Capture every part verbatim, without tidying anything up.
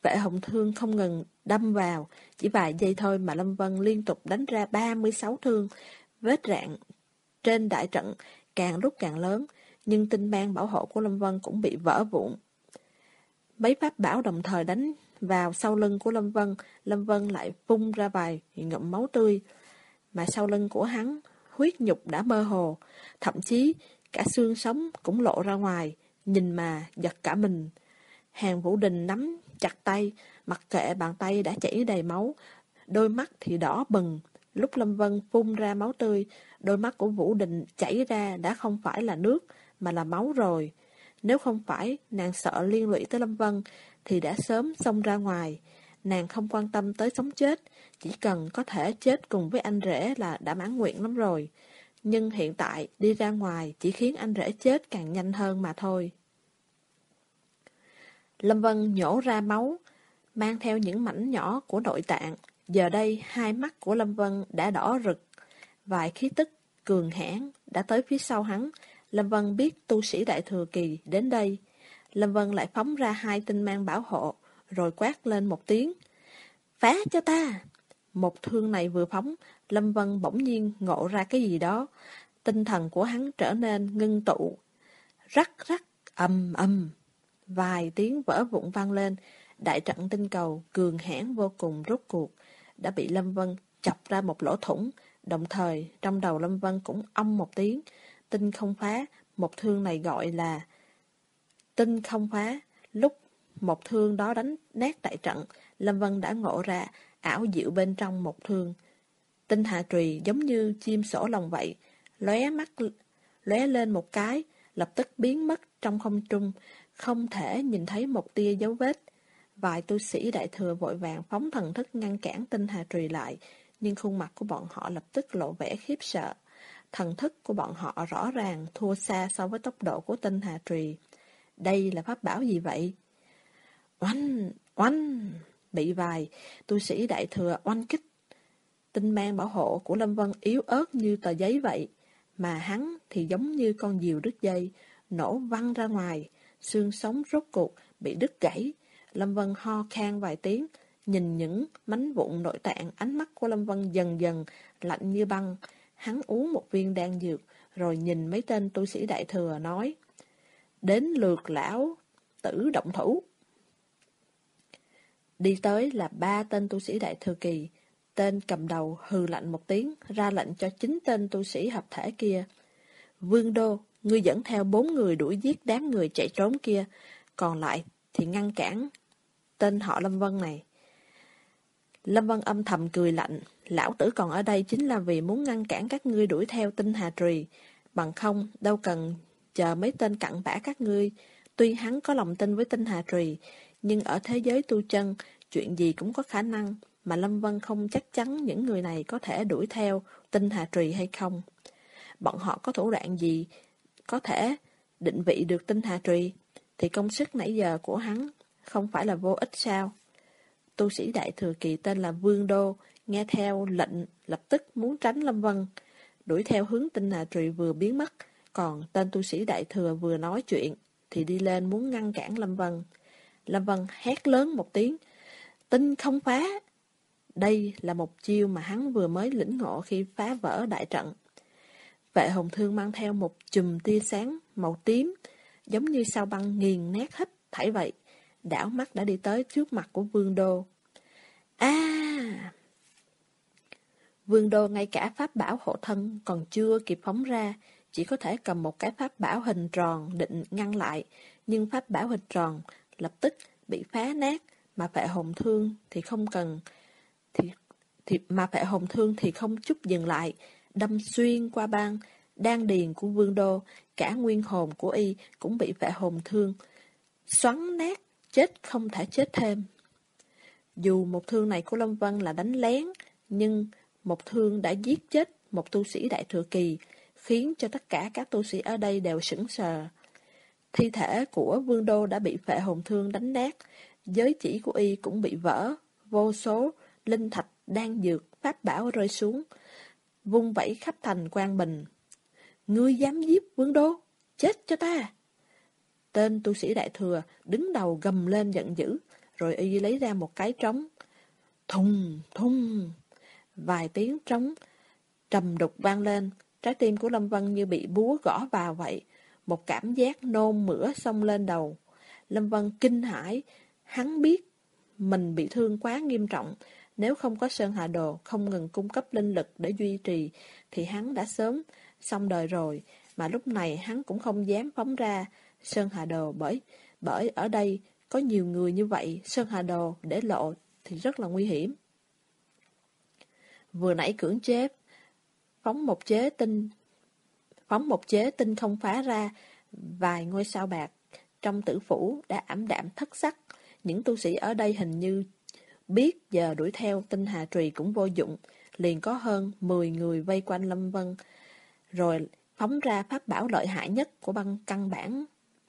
Vệ Hồng Thương không ngừng đâm vào, chỉ vài giây thôi mà Lâm Vân liên tục đánh ra ba mươi sáu thương. Vết rạn trên đại trận càng lúc càng lớn, nhưng tinh mang bảo hộ của Lâm Vân cũng bị vỡ vụn. Mấy pháp bảo đồng thời đánh vào sau lưng của Lâm Vân, Lâm Vân lại phun ra vài ngụm máu tươi, mà sau lưng của hắn, huyết nhục đã mơ hồ, thậm chí cả xương sống cũng lộ ra ngoài, nhìn mà giật cả mình. Hàn Vũ Đình nắm chặt tay, mặc kệ bàn tay đã chảy đầy máu, đôi mắt thì đỏ bừng. Lúc Lâm Vân phun ra máu tươi, đôi mắt của Vũ Đình chảy ra đã không phải là nước, mà là máu rồi. Nếu không phải nàng sợ liên lụy tới Lâm Vân, thì đã sớm xông ra ngoài. Nàng không quan tâm tới sống chết, chỉ cần có thể chết cùng với anh rể là đã mãn nguyện lắm rồi. Nhưng hiện tại đi ra ngoài chỉ khiến anh rể chết càng nhanh hơn mà thôi. Lâm Vân nhổ ra máu, mang theo những mảnh nhỏ của nội tạng. Giờ đây hai mắt của Lâm Vân đã đỏ rực. Vài khí tức cường hãn đã tới phía sau hắn. Lâm Vân biết tu sĩ Đại Thừa Kỳ đến đây. Lâm Vân lại phóng ra hai tinh mang bảo hộ, rồi quát lên một tiếng. Phá cho ta! Một thương này vừa phóng, Lâm Vân bỗng nhiên ngộ ra cái gì đó. Tinh thần của hắn trở nên ngưng tụ. Rắc rắc, ầm ầm. Vài tiếng vỡ vụn vang lên. Đại trận tinh cầu cường hãn vô cùng rốt cuộc đã bị Lâm Vân chọc ra một lỗ thủng. Đồng thời trong đầu Lâm Vân cũng ong một tiếng. Tinh không phá, một thương này gọi là tinh không phá. Lúc một thương đó đánh nát đại trận, Lâm Vân đã ngộ ra ảo diệu bên trong một thương. Tinh hà trùy giống như chim sổ lồng vậy, lóe mắt lóe lên một cái, lập tức biến mất trong không trung, không thể nhìn thấy một tia dấu vết. Vài tu sĩ Đại Thừa vội vàng phóng thần thức ngăn cản tinh hà trùy lại, nhưng khuôn mặt của bọn họ lập tức lộ vẻ khiếp sợ. Thần thức của bọn họ rõ ràng thua xa so với tốc độ của tinh hà trùy. Đây là pháp bảo gì vậy? Oanh! Oanh! Bị vài tu sĩ Đại Thừa oanh kích. Tinh mang bảo hộ của Lâm Vân yếu ớt như tờ giấy vậy, mà hắn thì giống như con diều đứt dây, nổ văng ra ngoài, xương sống rốt cuộc bị đứt gãy. Lâm Vân ho khan vài tiếng, nhìn những mảnh vụn nội tạng, ánh mắt của Lâm Vân dần dần lạnh như băng. Hắn uống một viên đan dược, rồi nhìn mấy tên tu sĩ Đại Thừa nói, đến lượt lão tử động thủ. Đi tới là ba tên tu sĩ Đại Thừa Kỳ. Tên cầm đầu hừ lạnh một tiếng, ra lệnh cho chín tên tu sĩ hợp thể kia. Vương Đô, ngươi dẫn theo bốn người đuổi giết đám người chạy trốn kia, còn lại thì ngăn cản tên họ Lâm Vân này. Lâm Vân âm thầm cười lạnh, lão tử còn ở đây chính là vì muốn ngăn cản các ngươi đuổi theo tinh hà trùy, bằng không đâu cần chờ mấy tên cặn bã các ngươi. Tuy hắn có lòng tin với tinh hà trùy, nhưng ở thế giới tu chân, chuyện gì cũng có khả năng, mà Lâm Vân không chắc chắn những người này có thể đuổi theo tinh hà trùy hay không. Bọn họ có thủ đoạn gì có thể định vị được tinh hà trùy, thì công sức nãy giờ của hắn không phải là vô ích sao? Tu sĩ Đại Thừa Kỳ tên là Vương Đô, nghe theo lệnh lập tức muốn tránh Lâm Vân, đuổi theo hướng tinh hà trùy vừa biến mất, còn tên tu sĩ Đại Thừa vừa nói chuyện thì đi lên muốn ngăn cản Lâm Vân. Lâm Vân hét lớn một tiếng, tinh không phá. Đây là một chiêu mà hắn vừa mới lĩnh ngộ khi phá vỡ đại trận. Vệ Hồng Thương mang theo một chùm tia sáng màu tím, giống như sao băng nghiền nát hết thảy vậy, đảo mắt đã đi tới trước mặt của Vương Đô. A! À! Vương Đô ngay cả pháp bảo hộ thân còn chưa kịp phóng ra, chỉ có thể cầm một cái pháp bảo hình tròn định ngăn lại, nhưng pháp bảo hình tròn lập tức bị phá nát, mà Vệ Hồng Thương thì không cần thì, thì mà Vệ Hồng Thương thì không chút dừng lại, đâm xuyên qua băng đan điền của Vương Đô, cả nguyên hồn của y cũng bị Vệ Hồng Thương xoắn nát, chết không thể chết thêm. Dù một thương này của Lâm Vân là đánh lén, nhưng một thương đã giết chết một tu sĩ Đại Thừa Kỳ, khiến cho tất cả các tu sĩ ở đây đều sững sờ. Thi thể của Vương Đô đã bị Vệ Hồng Thương đánh nát, giới chỉ của y cũng bị vỡ, vô số linh thạch, đan dược, pháp bảo rơi xuống, vung vẩy khắp thành Quang Bình. Ngươi dám giết Vương Đô, chết cho ta! Tên tu sĩ Đại Thừa đứng đầu gầm lên giận dữ, rồi y lấy ra một cái trống. Thùng, thùng, vài tiếng trống trầm đục vang lên, trái tim của Lâm Vân như bị búa gõ vào vậy. Một cảm giác nôn mửa xông lên đầu. Lâm Vân kinh hãi, hắn biết mình bị thương quá nghiêm trọng. Nếu không có Sơn Hà Đồ không ngừng cung cấp linh lực để duy trì, thì hắn đã sớm xong đời rồi. Mà lúc này hắn cũng không dám phóng ra Sơn Hà Đồ, bởi bởi ở đây có nhiều người như vậy. Sơn Hà Đồ để lộ thì rất là nguy hiểm. Vừa nãy cưỡng chế phóng một chế tinh phóng một chế tinh không phá ra vài ngôi sao bạc trong tử phủ đã ảm đạm thất sắc. Những tu sĩ ở đây hình như biết giờ đuổi theo tinh hà trùy cũng vô dụng, liền có hơn mười người vây quanh Lâm Vân, rồi phóng ra pháp bảo lợi hại nhất của băng căn bản.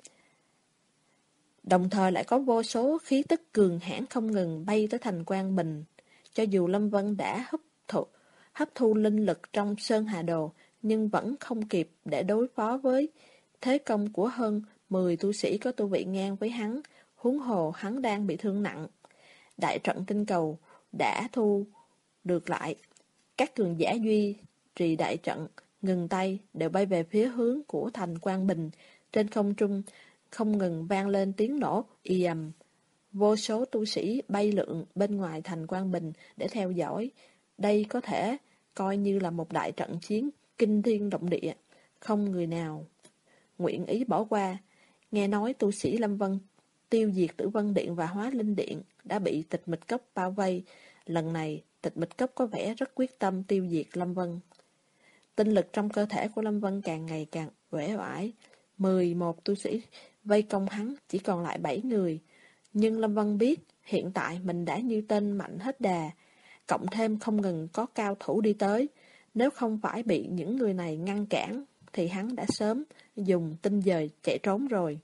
Đồng thời lại có vô số khí tức cường hãn không ngừng bay tới thành Quang Bình. Cho dù Lâm Vân đã hấp thụ, hấp thu linh lực trong Sơn Hà Đồ, nhưng vẫn không kịp để đối phó với thế công của hơn mười tu sĩ có tu vị ngang với hắn, huống hồ hắn đang bị thương nặng. Đại trận tinh cầu đã thu được lại. Các cường giả duy trì đại trận, ngừng tay, đều bay về phía hướng của thành Quang Bình. Trên không trung không ngừng vang lên tiếng nổ ì ầm. Vô số tu sĩ bay lượn bên ngoài thành Quang Bình để theo dõi. Đây có thể coi như là một đại trận chiến kinh thiên động địa, không người nào nguyện ý bỏ qua. Nghe nói tu sĩ Lâm Vân tiêu diệt Tử Vân Điện và Hóa Linh Điện đã bị Tịch Mịch Cốc bao vây. Lần này Tịch Mịch Cốc có vẻ rất quyết tâm tiêu diệt Lâm Vân. Tinh lực trong cơ thể của Lâm Vân càng ngày càng uể oải. Mười một tu sĩ vây công hắn, chỉ còn lại bảy người. Nhưng Lâm Vân biết hiện tại mình đã như tên mạnh hết đà, cộng thêm không ngừng có cao thủ đi tới. Nếu không phải bị những người này ngăn cản, thì hắn đã sớm dùng tinh dời chạy trốn rồi.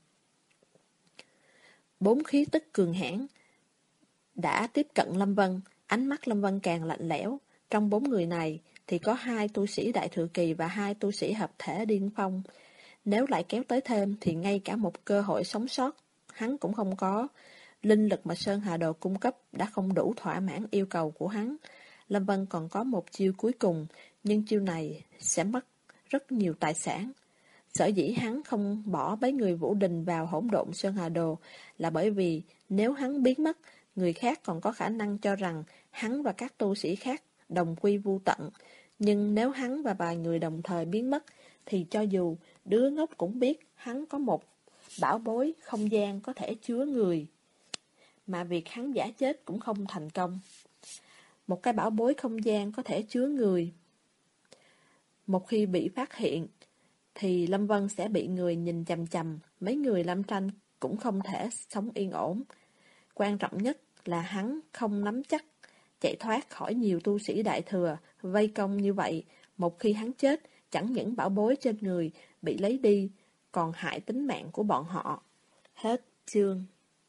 Bốn khí tức cường hãn đã tiếp cận Lâm Vân, ánh mắt Lâm Vân càng lạnh lẽo. Trong bốn người này thì có hai tu sĩ đại thừa kỳ và hai tu sĩ hợp thể điên phong. Nếu lại kéo tới thêm thì ngay cả một cơ hội sống sót hắn cũng không có. Linh lực mà Sơn Hà Đồ cung cấp đã không đủ thỏa mãn yêu cầu của hắn. Lâm Vân còn có một chiêu cuối cùng, nhưng chiêu này sẽ mất rất nhiều tài sản. Sở dĩ hắn không bỏ mấy người Vũ Đình vào hỗn độn Sơn Hà Đồ là bởi vì nếu hắn biến mất, người khác còn có khả năng cho rằng hắn và các tu sĩ khác đồng quy vu tận. Nhưng nếu hắn và vài người đồng thời biến mất, thì cho dù đứa ngốc cũng biết hắn có một bảo bối không gian có thể chứa người, mà việc hắn giả chết cũng không thành công. Một cái bảo bối không gian có thể chứa người, một khi bị phát hiện thì Lâm Vân sẽ bị người nhìn chằm chằm. Mấy người Lâm Tranh cũng không thể sống yên ổn. Quan trọng nhất là hắn không nắm chắc chạy thoát khỏi nhiều tu sĩ đại thừa vây công như vậy. Một khi hắn chết, chẳng những bảo bối trên người bị lấy đi, còn hại tính mạng của bọn họ. Hết chương.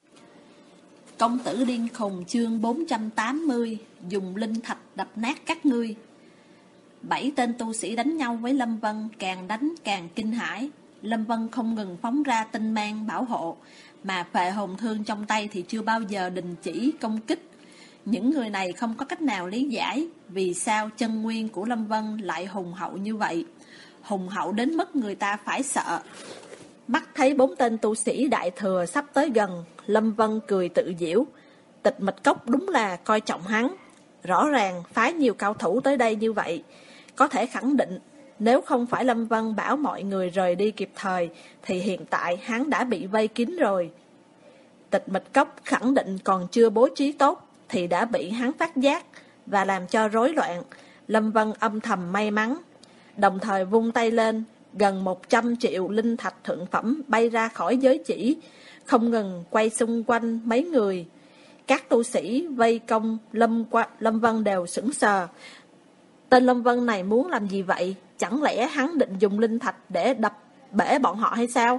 Công tử điên khùng chương bốn trăm tám mươi. Dùng linh thạch đập nát các ngươi. Bảy tên tu sĩ đánh nhau với Lâm Vân, càng đánh càng kinh hãi. Lâm Vân không ngừng phóng ra tinh mang bảo hộ, mà phệ hồn thương trong tay thì chưa bao giờ đình chỉ công kích. Những người này không có cách nào lý giải vì sao chân nguyên của Lâm Vân lại hùng hậu như vậy. Hùng hậu đến mức người ta phải sợ. Mắt thấy bốn tên tu sĩ đại thừa sắp tới gần, Lâm Vân cười tự giễu. Tịch Mịch Cốc đúng là coi trọng hắn. Rõ ràng phái nhiều cao thủ tới đây như vậy, có thể khẳng định nếu không phải Lâm Vân bảo mọi người rời đi kịp thời thì hiện tại hắn đã bị vây kín rồi. Tịch Mịch Cốc khẳng định còn chưa bố trí tốt thì đã bị hắn phát giác và làm cho rối loạn. Lâm Vân âm thầm may mắn, đồng thời vung tay lên, gần một trăm triệu linh thạch thượng phẩm bay ra khỏi giới chỉ, không ngừng quay xung quanh mấy người. Các tu sĩ vây công Lâm, Lâm Vân đều sững sờ. Tên Lâm Vân này muốn làm gì vậy? Chẳng lẽ hắn định dùng linh thạch để đập bể bọn họ hay sao?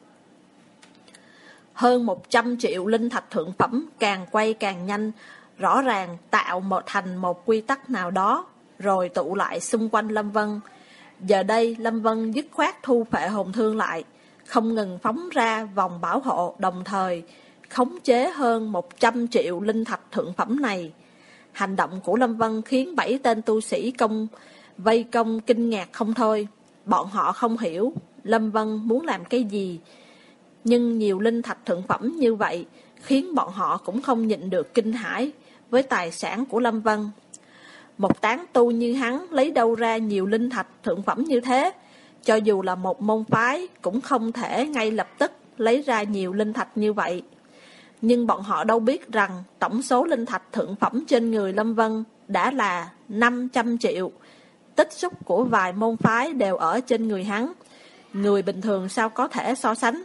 Hơn một trăm triệu linh thạch thượng phẩm càng quay càng nhanh, rõ ràng tạo một thành một quy tắc nào đó, rồi tụ lại xung quanh Lâm Vân. Giờ đây Lâm Vân dứt khoát thu phệ hồn thương lại, không ngừng phóng ra vòng bảo hộ, đồng thời khống chế hơn một trăm triệu linh thạch thượng phẩm này. Hành động của Lâm Vân khiến bảy tên tu sĩ công vây công kinh ngạc không thôi. Bọn họ không hiểu Lâm Vân muốn làm cái gì, nhưng nhiều linh thạch thượng phẩm như vậy khiến bọn họ cũng không nhịn được kinh hãi với tài sản của Lâm Vân. Một tán tu như hắn lấy đâu ra nhiều linh thạch thượng phẩm như thế? Cho dù là một môn phái cũng không thể ngay lập tức lấy ra nhiều linh thạch như vậy. Nhưng bọn họ đâu biết rằng tổng số linh thạch thượng phẩm trên người Lâm Vân đã là năm trăm triệu. Tích xúc của vài môn phái đều ở trên người hắn. Người bình thường sao có thể so sánh?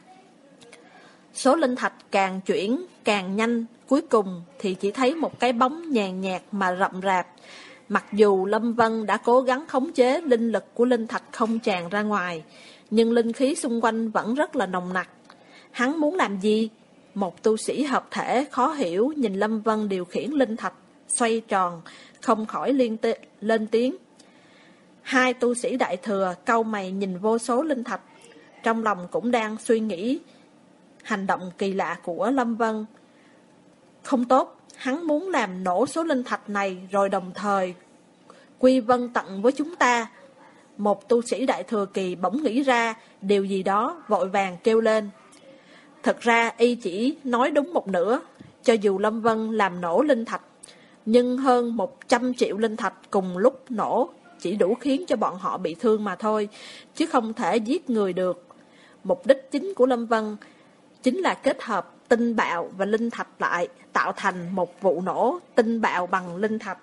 Số linh thạch càng chuyển càng nhanh, cuối cùng thì chỉ thấy một cái bóng nhàn nhạt mà rậm rạp. Mặc dù Lâm Vân đã cố gắng khống chế linh lực của linh thạch không tràn ra ngoài, nhưng linh khí xung quanh vẫn rất là nồng nặc. Hắn muốn làm gì? Một tu sĩ hợp thể khó hiểu nhìn Lâm Vân điều khiển linh thạch xoay tròn, không khỏi liên tê, lên tiếng. Hai tu sĩ đại thừa cau mày nhìn vô số linh thạch, trong lòng cũng đang suy nghĩ hành động kỳ lạ của Lâm Vân. Không tốt, hắn muốn làm nổ số linh thạch này rồi đồng thời quy vân tận với chúng ta. Một tu sĩ đại thừa kỳ bỗng nghĩ ra điều gì đó, vội vàng kêu lên. Thật ra y chỉ nói đúng một nửa. Cho dù Lâm Vân làm nổ linh thạch, nhưng hơn một trăm triệu linh thạch cùng lúc nổ chỉ đủ khiến cho bọn họ bị thương mà thôi, chứ không thể giết người được. Mục đích chính của Lâm Vân chính là kết hợp tinh bạo và linh thạch lại, tạo thành một vụ nổ tinh bạo bằng linh thạch.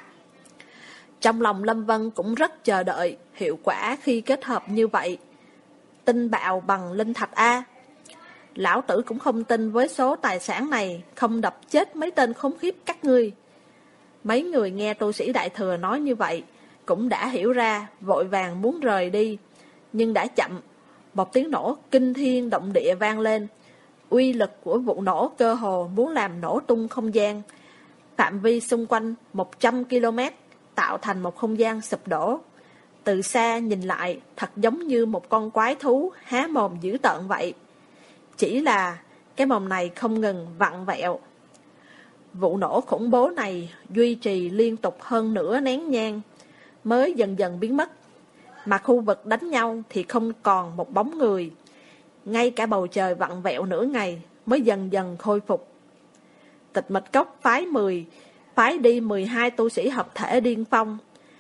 Trong lòng Lâm Vân cũng rất chờ đợi hiệu quả khi kết hợp như vậy. Tinh bạo bằng linh thạch A. Lão tử cũng không tin với số tài sản này không đập chết mấy tên khốn khiếp các ngươi. Mấy người nghe tu sĩ đại thừa nói như vậy cũng đã hiểu ra, vội vàng muốn rời đi, nhưng đã chậm. Một tiếng nổ kinh thiên động địa vang lên. Uy lực của vụ nổ cơ hồ muốn làm nổ tung không gian. Phạm vi xung quanh một trăm ki lô mét tạo thành một không gian sụp đổ. Từ xa nhìn lại thật giống như một con quái thú há mồm dữ tợn vậy. Chỉ là cái mồm này không ngừng vặn vẹo. Vụ nổ khủng bố này duy trì liên tục hơn nửa nén nhang mới dần dần biến mất. Mà khu vực đánh nhau thì không còn một bóng người. Ngay cả bầu trời vặn vẹo nửa ngày mới dần dần khôi phục. Tịch Mịch Cốc phái mười, phái đi mười hai tu sĩ hợp thể điên phong.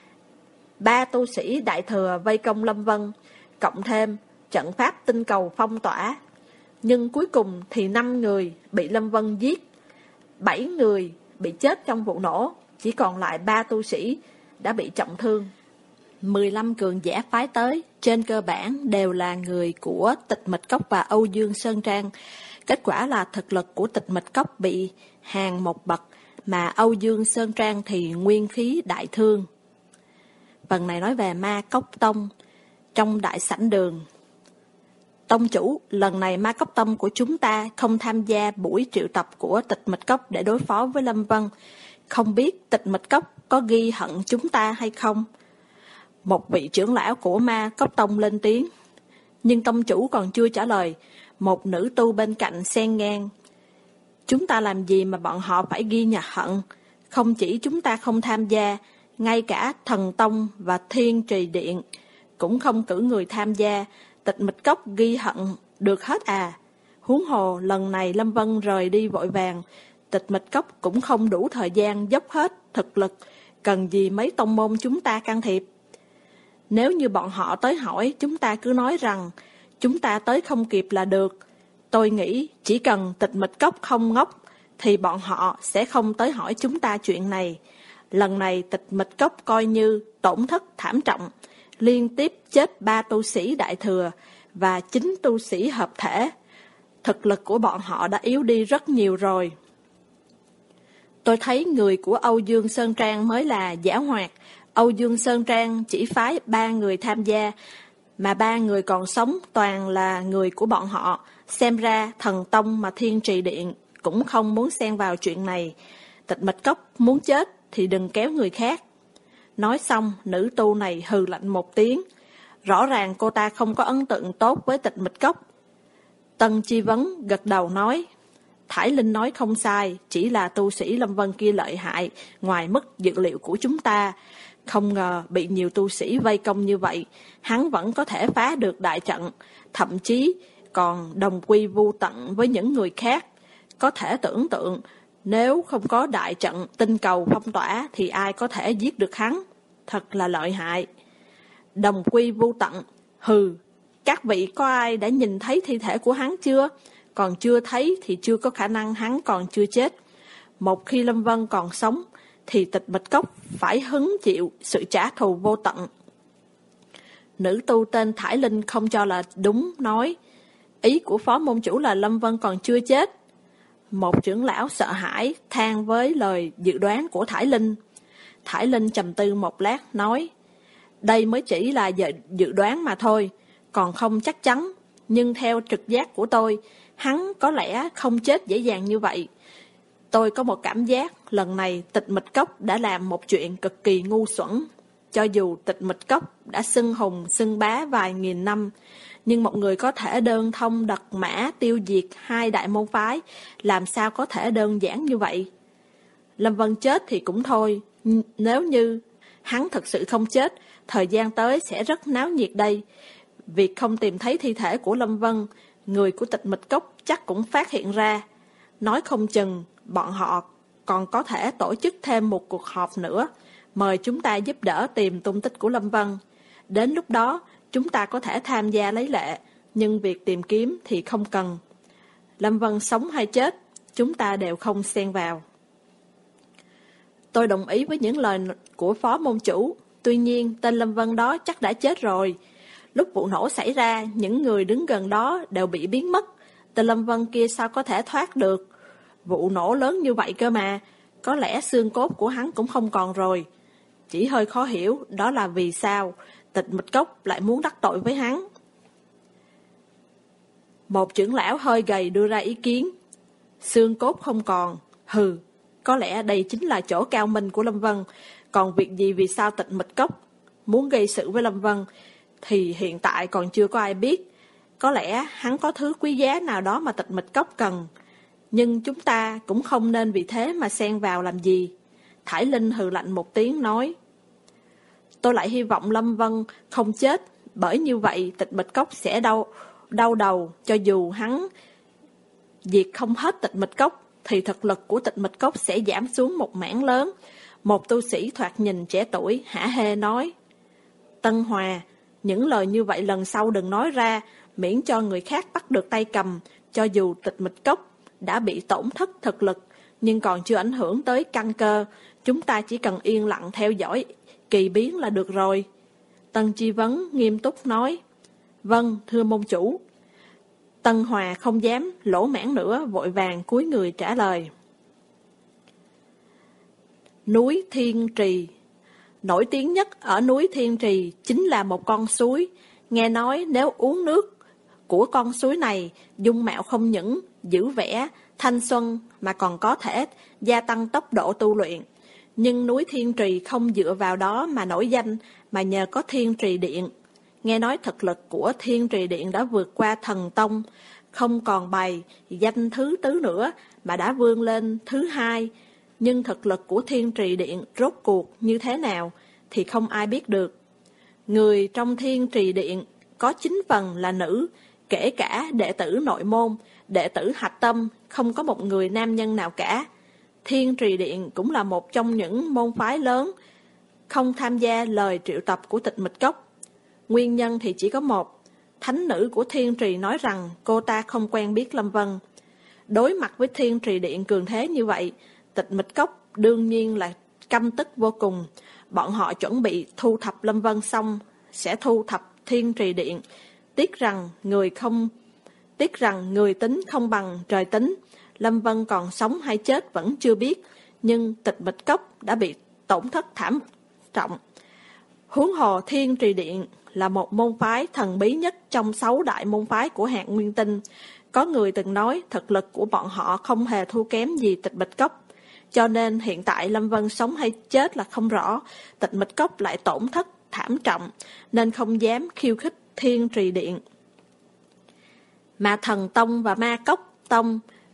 Ba tu sĩ đại thừa vây công Lâm Vân, cộng thêm trận pháp tinh cầu phong tỏa. Nhưng cuối cùng thì năm người bị Lâm Vân giết, bảy người bị chết trong vụ nổ, chỉ còn lại ba tu sĩ đã bị trọng thương. mười lăm cường giả phái tới, trên cơ bản đều là người của Tịch Mịch Cốc và Âu Dương Sơn Trang. Kết quả là thực lực của Tịch Mịch Cốc bị hàng một bậc, mà Âu Dương Sơn Trang thì nguyên khí đại thương. Phần này nói về Ma Cốc Tông. Trong đại sảnh đường, tông chủ, lần này Ma Cốc Tông của chúng ta không tham gia buổi triệu tập của Tịch Mịch Cốc để đối phó với Lâm Vân. Không biết Tịch Mịch Cốc có ghi hận chúng ta hay không? Một vị trưởng lão của Ma Cốc Tông lên tiếng. Nhưng tông chủ còn chưa trả lời, một nữ tu bên cạnh xen ngang. Chúng ta làm gì mà bọn họ phải ghi nhặt hận? Không chỉ chúng ta không tham gia, ngay cả Thần Tông và Thiên Trì Điện cũng không cử người tham gia. Tịch Mịch Cốc ghi hận được hết à? Huống hồ lần này Lâm Vân rời đi vội vàng, Tịch Mịch Cốc cũng không đủ thời gian dốc hết thực lực, cần gì mấy tông môn chúng ta can thiệp. Nếu như bọn họ tới hỏi, chúng ta cứ nói rằng chúng ta tới không kịp là được. Tôi nghĩ chỉ cần Tịch Mịch Cốc không ngốc thì bọn họ sẽ không tới hỏi chúng ta chuyện này. Lần này Tịch Mịch Cốc coi như tổn thất thảm trọng, liên tiếp chết ba tu sĩ đại thừa và chín tu sĩ hợp thể. Thực lực của bọn họ đã yếu đi rất nhiều rồi. Tôi thấy người của Âu Dương Sơn Trang mới là giả hoạt. Âu Dương Sơn Trang chỉ phái ba người tham gia, mà ba người còn sống toàn là người của bọn họ. Xem ra Thần Tông mà Thiên Trì Điện cũng không muốn xen vào chuyện này. Tịch Mịch Cốc muốn chết thì đừng kéo người khác. Nói xong, nữ tu này hừ lạnh một tiếng. Rõ ràng cô ta không có ấn tượng tốt với Tịch Mịch Cốc. Tân Chi Vấn gật đầu nói, Thải Linh nói không sai, chỉ là tu sĩ Lâm Vân kia lợi hại, ngoài mức dự liệu của chúng ta. Không ngờ bị nhiều tu sĩ vây công như vậy, hắn vẫn có thể phá được đại trận, thậm chí còn đồng quy vu tận với những người khác. Có thể tưởng tượng, nếu không có đại trận tinh cầu phong tỏa thì ai có thể giết được hắn. Thật là lợi hại. Đồng quy vu tận, hừ, các vị có ai đã nhìn thấy thi thể của hắn chưa? Còn chưa thấy thì chưa có khả năng hắn còn chưa chết. Một khi Lâm Vân còn sống, thì Tịch Mịch Cốc phải hứng chịu sự trả thù vô tận. Nữ tu tên Thải Linh không cho là đúng, nói, ý của phó môn chủ là Lâm Vân còn chưa chết. Một trưởng lão sợ hãi than với lời dự đoán của Thải Linh. Thải Linh trầm tư một lát, nói, đây mới chỉ là dự đoán mà thôi, còn không chắc chắn, nhưng theo trực giác của tôi, hắn có lẽ không chết dễ dàng như vậy. Tôi có một cảm giác lần này Tịch Mịch Cốc đã làm một chuyện cực kỳ ngu xuẩn. Cho dù Tịch Mịch Cốc đã xưng hùng xưng bá vài nghìn năm, nhưng một người có thể đơn thông đật mã tiêu diệt hai đại môn phái, làm sao có thể đơn giản như vậy? Lâm Vân chết thì cũng thôi, nếu như hắn thật sự không chết, thời gian tới sẽ rất náo nhiệt đây. Việc không tìm thấy thi thể của Lâm Vân, người của Tịch Mịch Cốc chắc cũng phát hiện ra. Nói không chừng, bọn họ còn có thể tổ chức thêm một cuộc họp nữa, mời chúng ta giúp đỡ tìm tung tích của Lâm Vân. Đến lúc đó, chúng ta có thể tham gia lấy lệ, nhưng việc tìm kiếm thì không cần. Lâm Vân sống hay chết, chúng ta đều không xen vào. Tôi đồng ý với những lời của phó môn chủ, tuy nhiên tên Lâm Vân đó chắc đã chết rồi. Lúc vụ nổ xảy ra, những người đứng gần đó đều bị biến mất. Tên Lâm Vân kia sao có thể thoát được? Vụ nổ lớn như vậy cơ mà, có lẽ xương cốt của hắn cũng không còn rồi. Chỉ hơi khó hiểu, đó là vì sao Tịch Mịch Cốc lại muốn đắc tội với hắn. Một trưởng lão hơi gầy đưa ra ý kiến. Xương cốt không còn, hừ, có lẽ đây chính là chỗ cao minh của Lâm Vân. Còn việc gì vì sao Tịch Mịch Cốc muốn gây sự với Lâm Vân thì hiện tại còn chưa có ai biết. Có lẽ hắn có thứ quý giá nào đó mà Tịch Mịch Cốc cần. Nhưng chúng ta cũng không nên vì thế mà xen vào làm gì. Thải Linh hừ lạnh một tiếng nói, tôi lại hy vọng Lâm Vân không chết, bởi như vậy Tịch Mịch Cốc sẽ đau, đau đầu. Cho dù hắn diệt không hết Tịch Mịch Cốc, thì thực lực của Tịch Mịch Cốc sẽ giảm xuống một mảng lớn. Một tu sĩ thoạt nhìn trẻ tuổi hả hê nói, Tân Hòa, những lời như vậy lần sau đừng nói ra, miễn cho người khác bắt được tay cầm. Cho dù Tịch Mịch Cốc đã bị tổn thất thực lực, nhưng còn chưa ảnh hưởng tới căn cơ. Chúng ta chỉ cần yên lặng theo dõi kỳ biến là được rồi. Tân Chi Vấn nghiêm túc nói, vâng, thưa môn chủ. Tân Hòa không dám lỗ mãn nữa, vội vàng cúi người trả lời. Núi Thiên Trì. Nổi tiếng nhất ở núi Thiên Trì chính là một con suối. Nghe nói nếu uống nước của con suối này, dung mạo không những giữ vẻ thanh xuân mà còn có thể gia tăng tốc độ tu luyện. Nhưng núi Thiên Trì không dựa vào đó mà nổi danh, mà nhờ có Thiên Trì Điện. Nghe nói thực lực của Thiên Trì Điện đã vượt qua thần tông, không còn bày danh thứ tứ nữa mà đã vươn lên thứ hai. Nhưng thực lực của Thiên Trì Điện rốt cuộc như thế nào thì không ai biết được. Người trong Thiên Trì Điện có chín phần là nữ, kể cả đệ tử nội môn, đệ tử hạch tâm, không có một người nam nhân nào cả. Thiên Trì Điện cũng là một trong những môn phái lớn không tham gia lời triệu tập của Tịch Mịch Cốc. Nguyên nhân thì chỉ có một, thánh nữ của Thiên Trì nói rằng cô ta không quen biết Lâm Vân. Đối mặt với Thiên Trì Điện cường thế như vậy, Tịch Mịch Cốc đương nhiên là căm tức vô cùng. Bọn họ chuẩn bị thu thập Lâm Vân xong sẽ thu thập Thiên Trì Điện. Tiếc rằng người không tiếc rằng người tính không bằng trời tính. Lâm Vân còn sống hay chết vẫn chưa biết, nhưng Tịch Mịch Cốc đã bị tổn thất thảm trọng. Huống hồ Thiên Trì Điện là một môn phái thần bí nhất trong sáu đại môn phái của hạt Nguyên Tinh. Có người từng nói thực lực của bọn họ không hề thua kém gì Tịch Mịch Cốc. Cho nên hiện tại Lâm Vân sống hay chết là không rõ. Tịch Mịch Cốc lại tổn thất thảm trọng, nên không dám khiêu khích Thiên Trì Điện. Mà Thần Tông và Ma Cốc Tông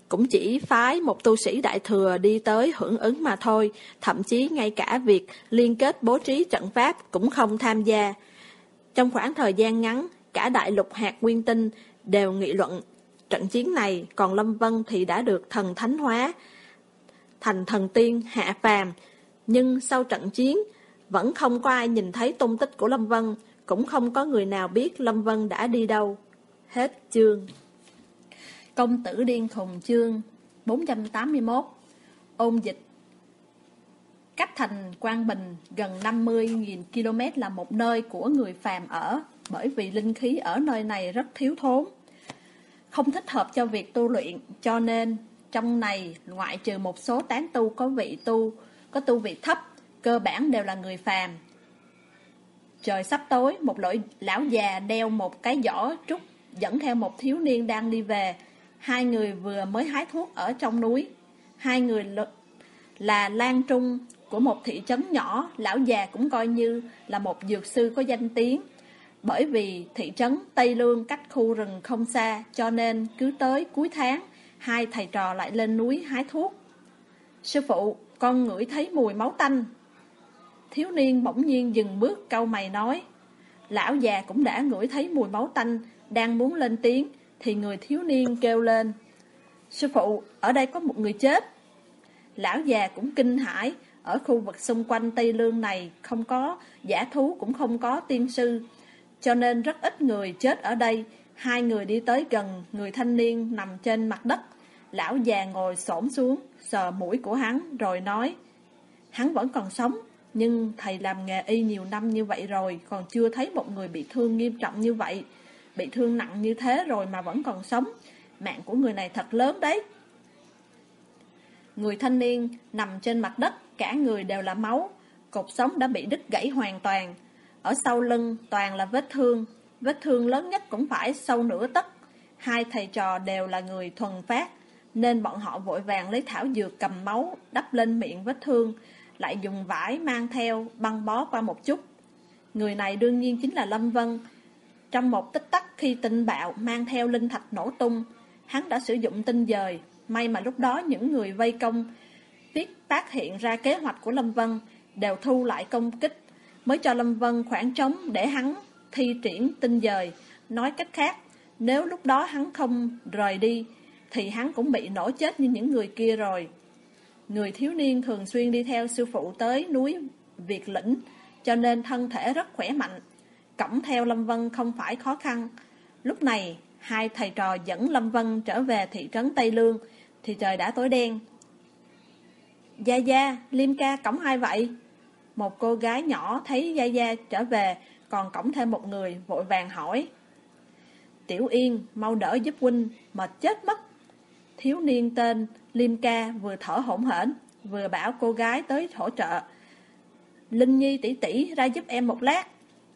cũng chỉ phái một tu sĩ đại thừa đi tới hưởng ứng mà thôi, thậm chí ngay cả việc liên kết bố trí trận pháp cũng không tham gia. Trong khoảng thời gian ngắn, cả đại lục hạt nguyên tinh đều nghị luận trận chiến này, còn Lâm Vân thì đã được thần thánh hóa, thành thần tiên hạ phàm. Nhưng sau trận chiến, vẫn không có ai nhìn thấy tung tích của Lâm Vân, cũng không có người nào biết Lâm Vân đã đi đâu. Hết chương. Công tử điên khùng chương bốn trăm tám mươi mốt. Ôn dịch. Cách thành Quang Bình gần năm mươi nghìn ki lô mét là một nơi của người phàm ở, bởi vì linh khí ở nơi này rất thiếu thốn, không thích hợp cho việc tu luyện, cho nên trong này ngoại trừ một số tán tu có vị tu có tu vị thấp, cơ bản đều là người phàm. Trời sắp tối, một lỗi lão già đeo một cái giỏ trúc dẫn theo một thiếu niên đang đi về. Hai người vừa mới hái thuốc ở trong núi. Hai người là lang trung của một thị trấn nhỏ. Lão già cũng coi như là một dược sư có danh tiếng, bởi vì thị trấn Tây Lương cách khu rừng không xa, cho nên cứ tới cuối tháng, hai thầy trò lại lên núi hái thuốc. Sư phụ, con ngửi thấy mùi máu tanh. Thiếu niên bỗng nhiên dừng bước cau mày nói. Lão già cũng đã ngửi thấy mùi máu tanh, đang muốn lên tiếng thì người thiếu niên kêu lên. Sư phụ, ở đây có một người chết. Lão già cũng kinh hãi. Ở khu vực xung quanh Tây Lương này không có dã thú, cũng không có tiên sư, cho nên rất ít người chết ở đây. Hai người đi tới gần người thanh niên nằm trên mặt đất. Lão già ngồi xổm xuống, sờ mũi của hắn rồi nói. Hắn vẫn còn sống, nhưng thầy làm nghề y nhiều năm như vậy rồi, còn chưa thấy một người bị thương nghiêm trọng như vậy. Bị thương nặng như thế rồi mà vẫn còn sống, mạng của người này thật lớn đấy. Người thanh niên nằm trên mặt đất, cả người đều là máu, cột sống đã bị đứt gãy hoàn toàn. Ở sau lưng toàn là vết thương, vết thương lớn nhất cũng phải sâu nửa tấc. Hai thầy trò đều là người thuần phát, nên bọn họ vội vàng lấy thảo dược cầm máu đắp lên miệng vết thương, lại dùng vải mang theo băng bó qua một chút. Người này đương nhiên chính là Lâm Vân. Trong một tích tắc khi tinh bạo mang theo linh thạch nổ tung, hắn đã sử dụng tinh dời. May mà lúc đó những người vây công biết phát hiện ra kế hoạch của Lâm Vân, đều thu lại công kích, mới cho Lâm Vân khoảng trống để hắn thi triển tinh dời. Nói cách khác, nếu lúc đó hắn không rời đi thì hắn cũng bị nổ chết như những người kia rồi. Người thiếu niên thường xuyên đi theo sư phụ tới núi Việt Lĩnh, cho nên thân thể rất khỏe mạnh, cõng theo Lâm Vân không phải khó khăn. Lúc này hai thầy trò dẫn Lâm Vân trở về thị trấn Tây Lương thì trời đã tối đen. Gia Gia, Liêm ca cõng ai vậy? Một cô gái nhỏ thấy Gia Gia trở về còn cõng thêm một người, vội vàng hỏi. Tiểu Yên, mau đỡ giúp huynh, mệt chết mất. Thiếu niên tên Liêm ca vừa thở hổn hển, vừa bảo cô gái tới hỗ trợ. Linh Nhi tỷ tỷ ra giúp em một lát.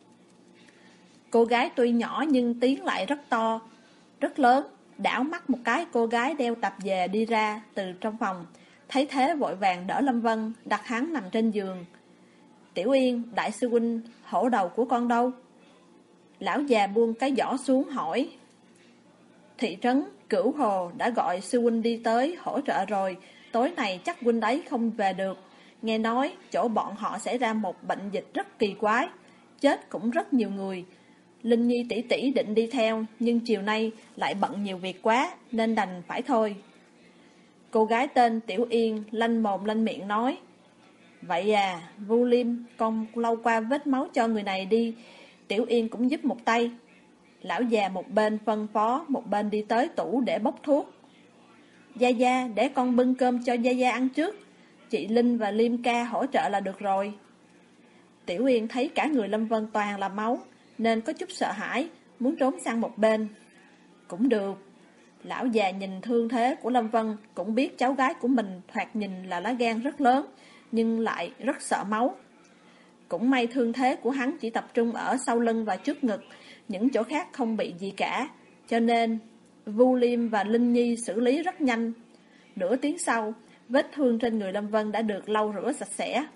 Cô gái tuy nhỏ nhưng tiếng lại rất to, rất lớn. Đảo mắt một cái, cô gái đeo tạp dề đi ra từ trong phòng. Thấy thế vội vàng đỡ Lâm Vân, đặt hắn nằm trên giường. Tiểu Yên, đại sư huynh hổ đầu của con đâu? Lão già buông cái giỏ xuống hỏi. Thị trấn Cửu Hồ đã gọi sư huynh đi tới hỗ trợ rồi, tối nay chắc huynh đấy không về được. Nghe nói chỗ bọn họ xảy ra một bệnh dịch rất kỳ quái, chết cũng rất nhiều người. Linh Nhi tỷ tỷ định đi theo, nhưng chiều nay lại bận nhiều việc quá, nên đành phải thôi. Cô gái tên Tiểu Yên lanh mồm lanh miệng nói. Vậy à, Vu Liêm, con lau qua vết máu cho người này đi. Tiểu Yên cũng giúp một tay. Lão già một bên phân phó, một bên đi tới tủ để bốc thuốc. Gia Gia, để con bưng cơm cho Gia Gia ăn trước. Chị Linh và Liêm ca hỗ trợ là được rồi. Tiểu Yên thấy cả người Lâm Vân toàn là máu, nên có chút sợ hãi, muốn trốn sang một bên. Cũng được. Lão già nhìn thương thế của Lâm Vân, cũng biết cháu gái của mình thoạt nhìn là lá gan rất lớn, nhưng lại rất sợ máu. Cũng may thương thế của hắn chỉ tập trung ở sau lưng và trước ngực, những chỗ khác không bị gì cả, cho nên Vu Liêm và Linh Nhi xử lý rất nhanh. Nửa tiếng sau, vết thương trên người Lâm Vân đã được lau rửa sạch sẽ.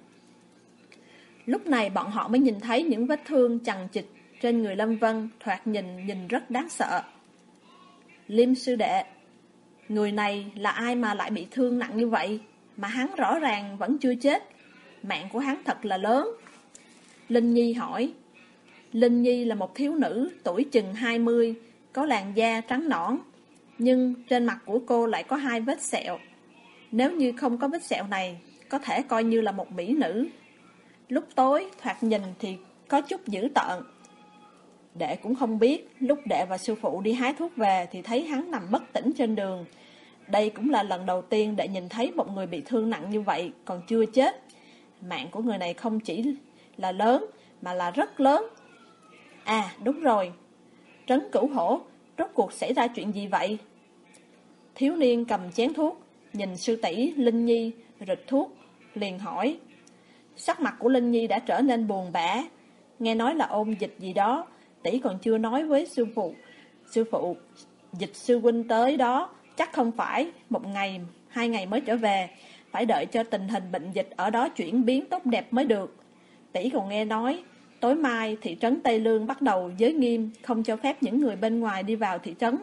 Lúc này bọn họ mới nhìn thấy những vết thương chằng chịt trên người Lâm Vân, thoạt nhìn nhìn rất đáng sợ. Liêm sư đệ, Người này là ai mà lại bị thương nặng như vậy? Mà hắn rõ ràng vẫn chưa chết. Mạng của hắn thật là lớn. Linh Nhi hỏi. Linh Nhi là một thiếu nữ tuổi chừng hai mươi, có làn da trắng nõn, nhưng trên mặt của cô lại có hai vết sẹo. Nếu như không có vết sẹo này, có thể coi như là một mỹ nữ. Lúc tối, thoạt nhìn thì có chút dữ tợn. Đệ cũng không biết, lúc đệ và sư phụ đi hái thuốc về thì thấy hắn nằm bất tỉnh trên đường. Đây cũng là lần đầu tiên đệ nhìn thấy một người bị thương nặng như vậy, còn chưa chết. Mạng của người này không chỉ là lớn, mà là rất lớn. À, đúng rồi. Trấn Cửu Hổ, rốt cuộc xảy ra chuyện gì vậy? Thiếu niên cầm chén thuốc, nhìn sư tỷ Linh Nhi rịch thuốc, liền hỏi. Sắc mặt của Linh Nhi đã trở nên buồn bã. Nghe nói là ôn dịch gì đó, tỷ còn chưa nói với sư phụ. Sư phụ, dịch sư huynh tới đó, chắc không phải một ngày, hai ngày mới trở về. Phải đợi cho tình hình bệnh dịch ở đó chuyển biến tốt đẹp mới được. Tỷ còn nghe nói, tối mai thị trấn Tây Lương bắt đầu giới nghiêm, không cho phép những người bên ngoài đi vào thị trấn.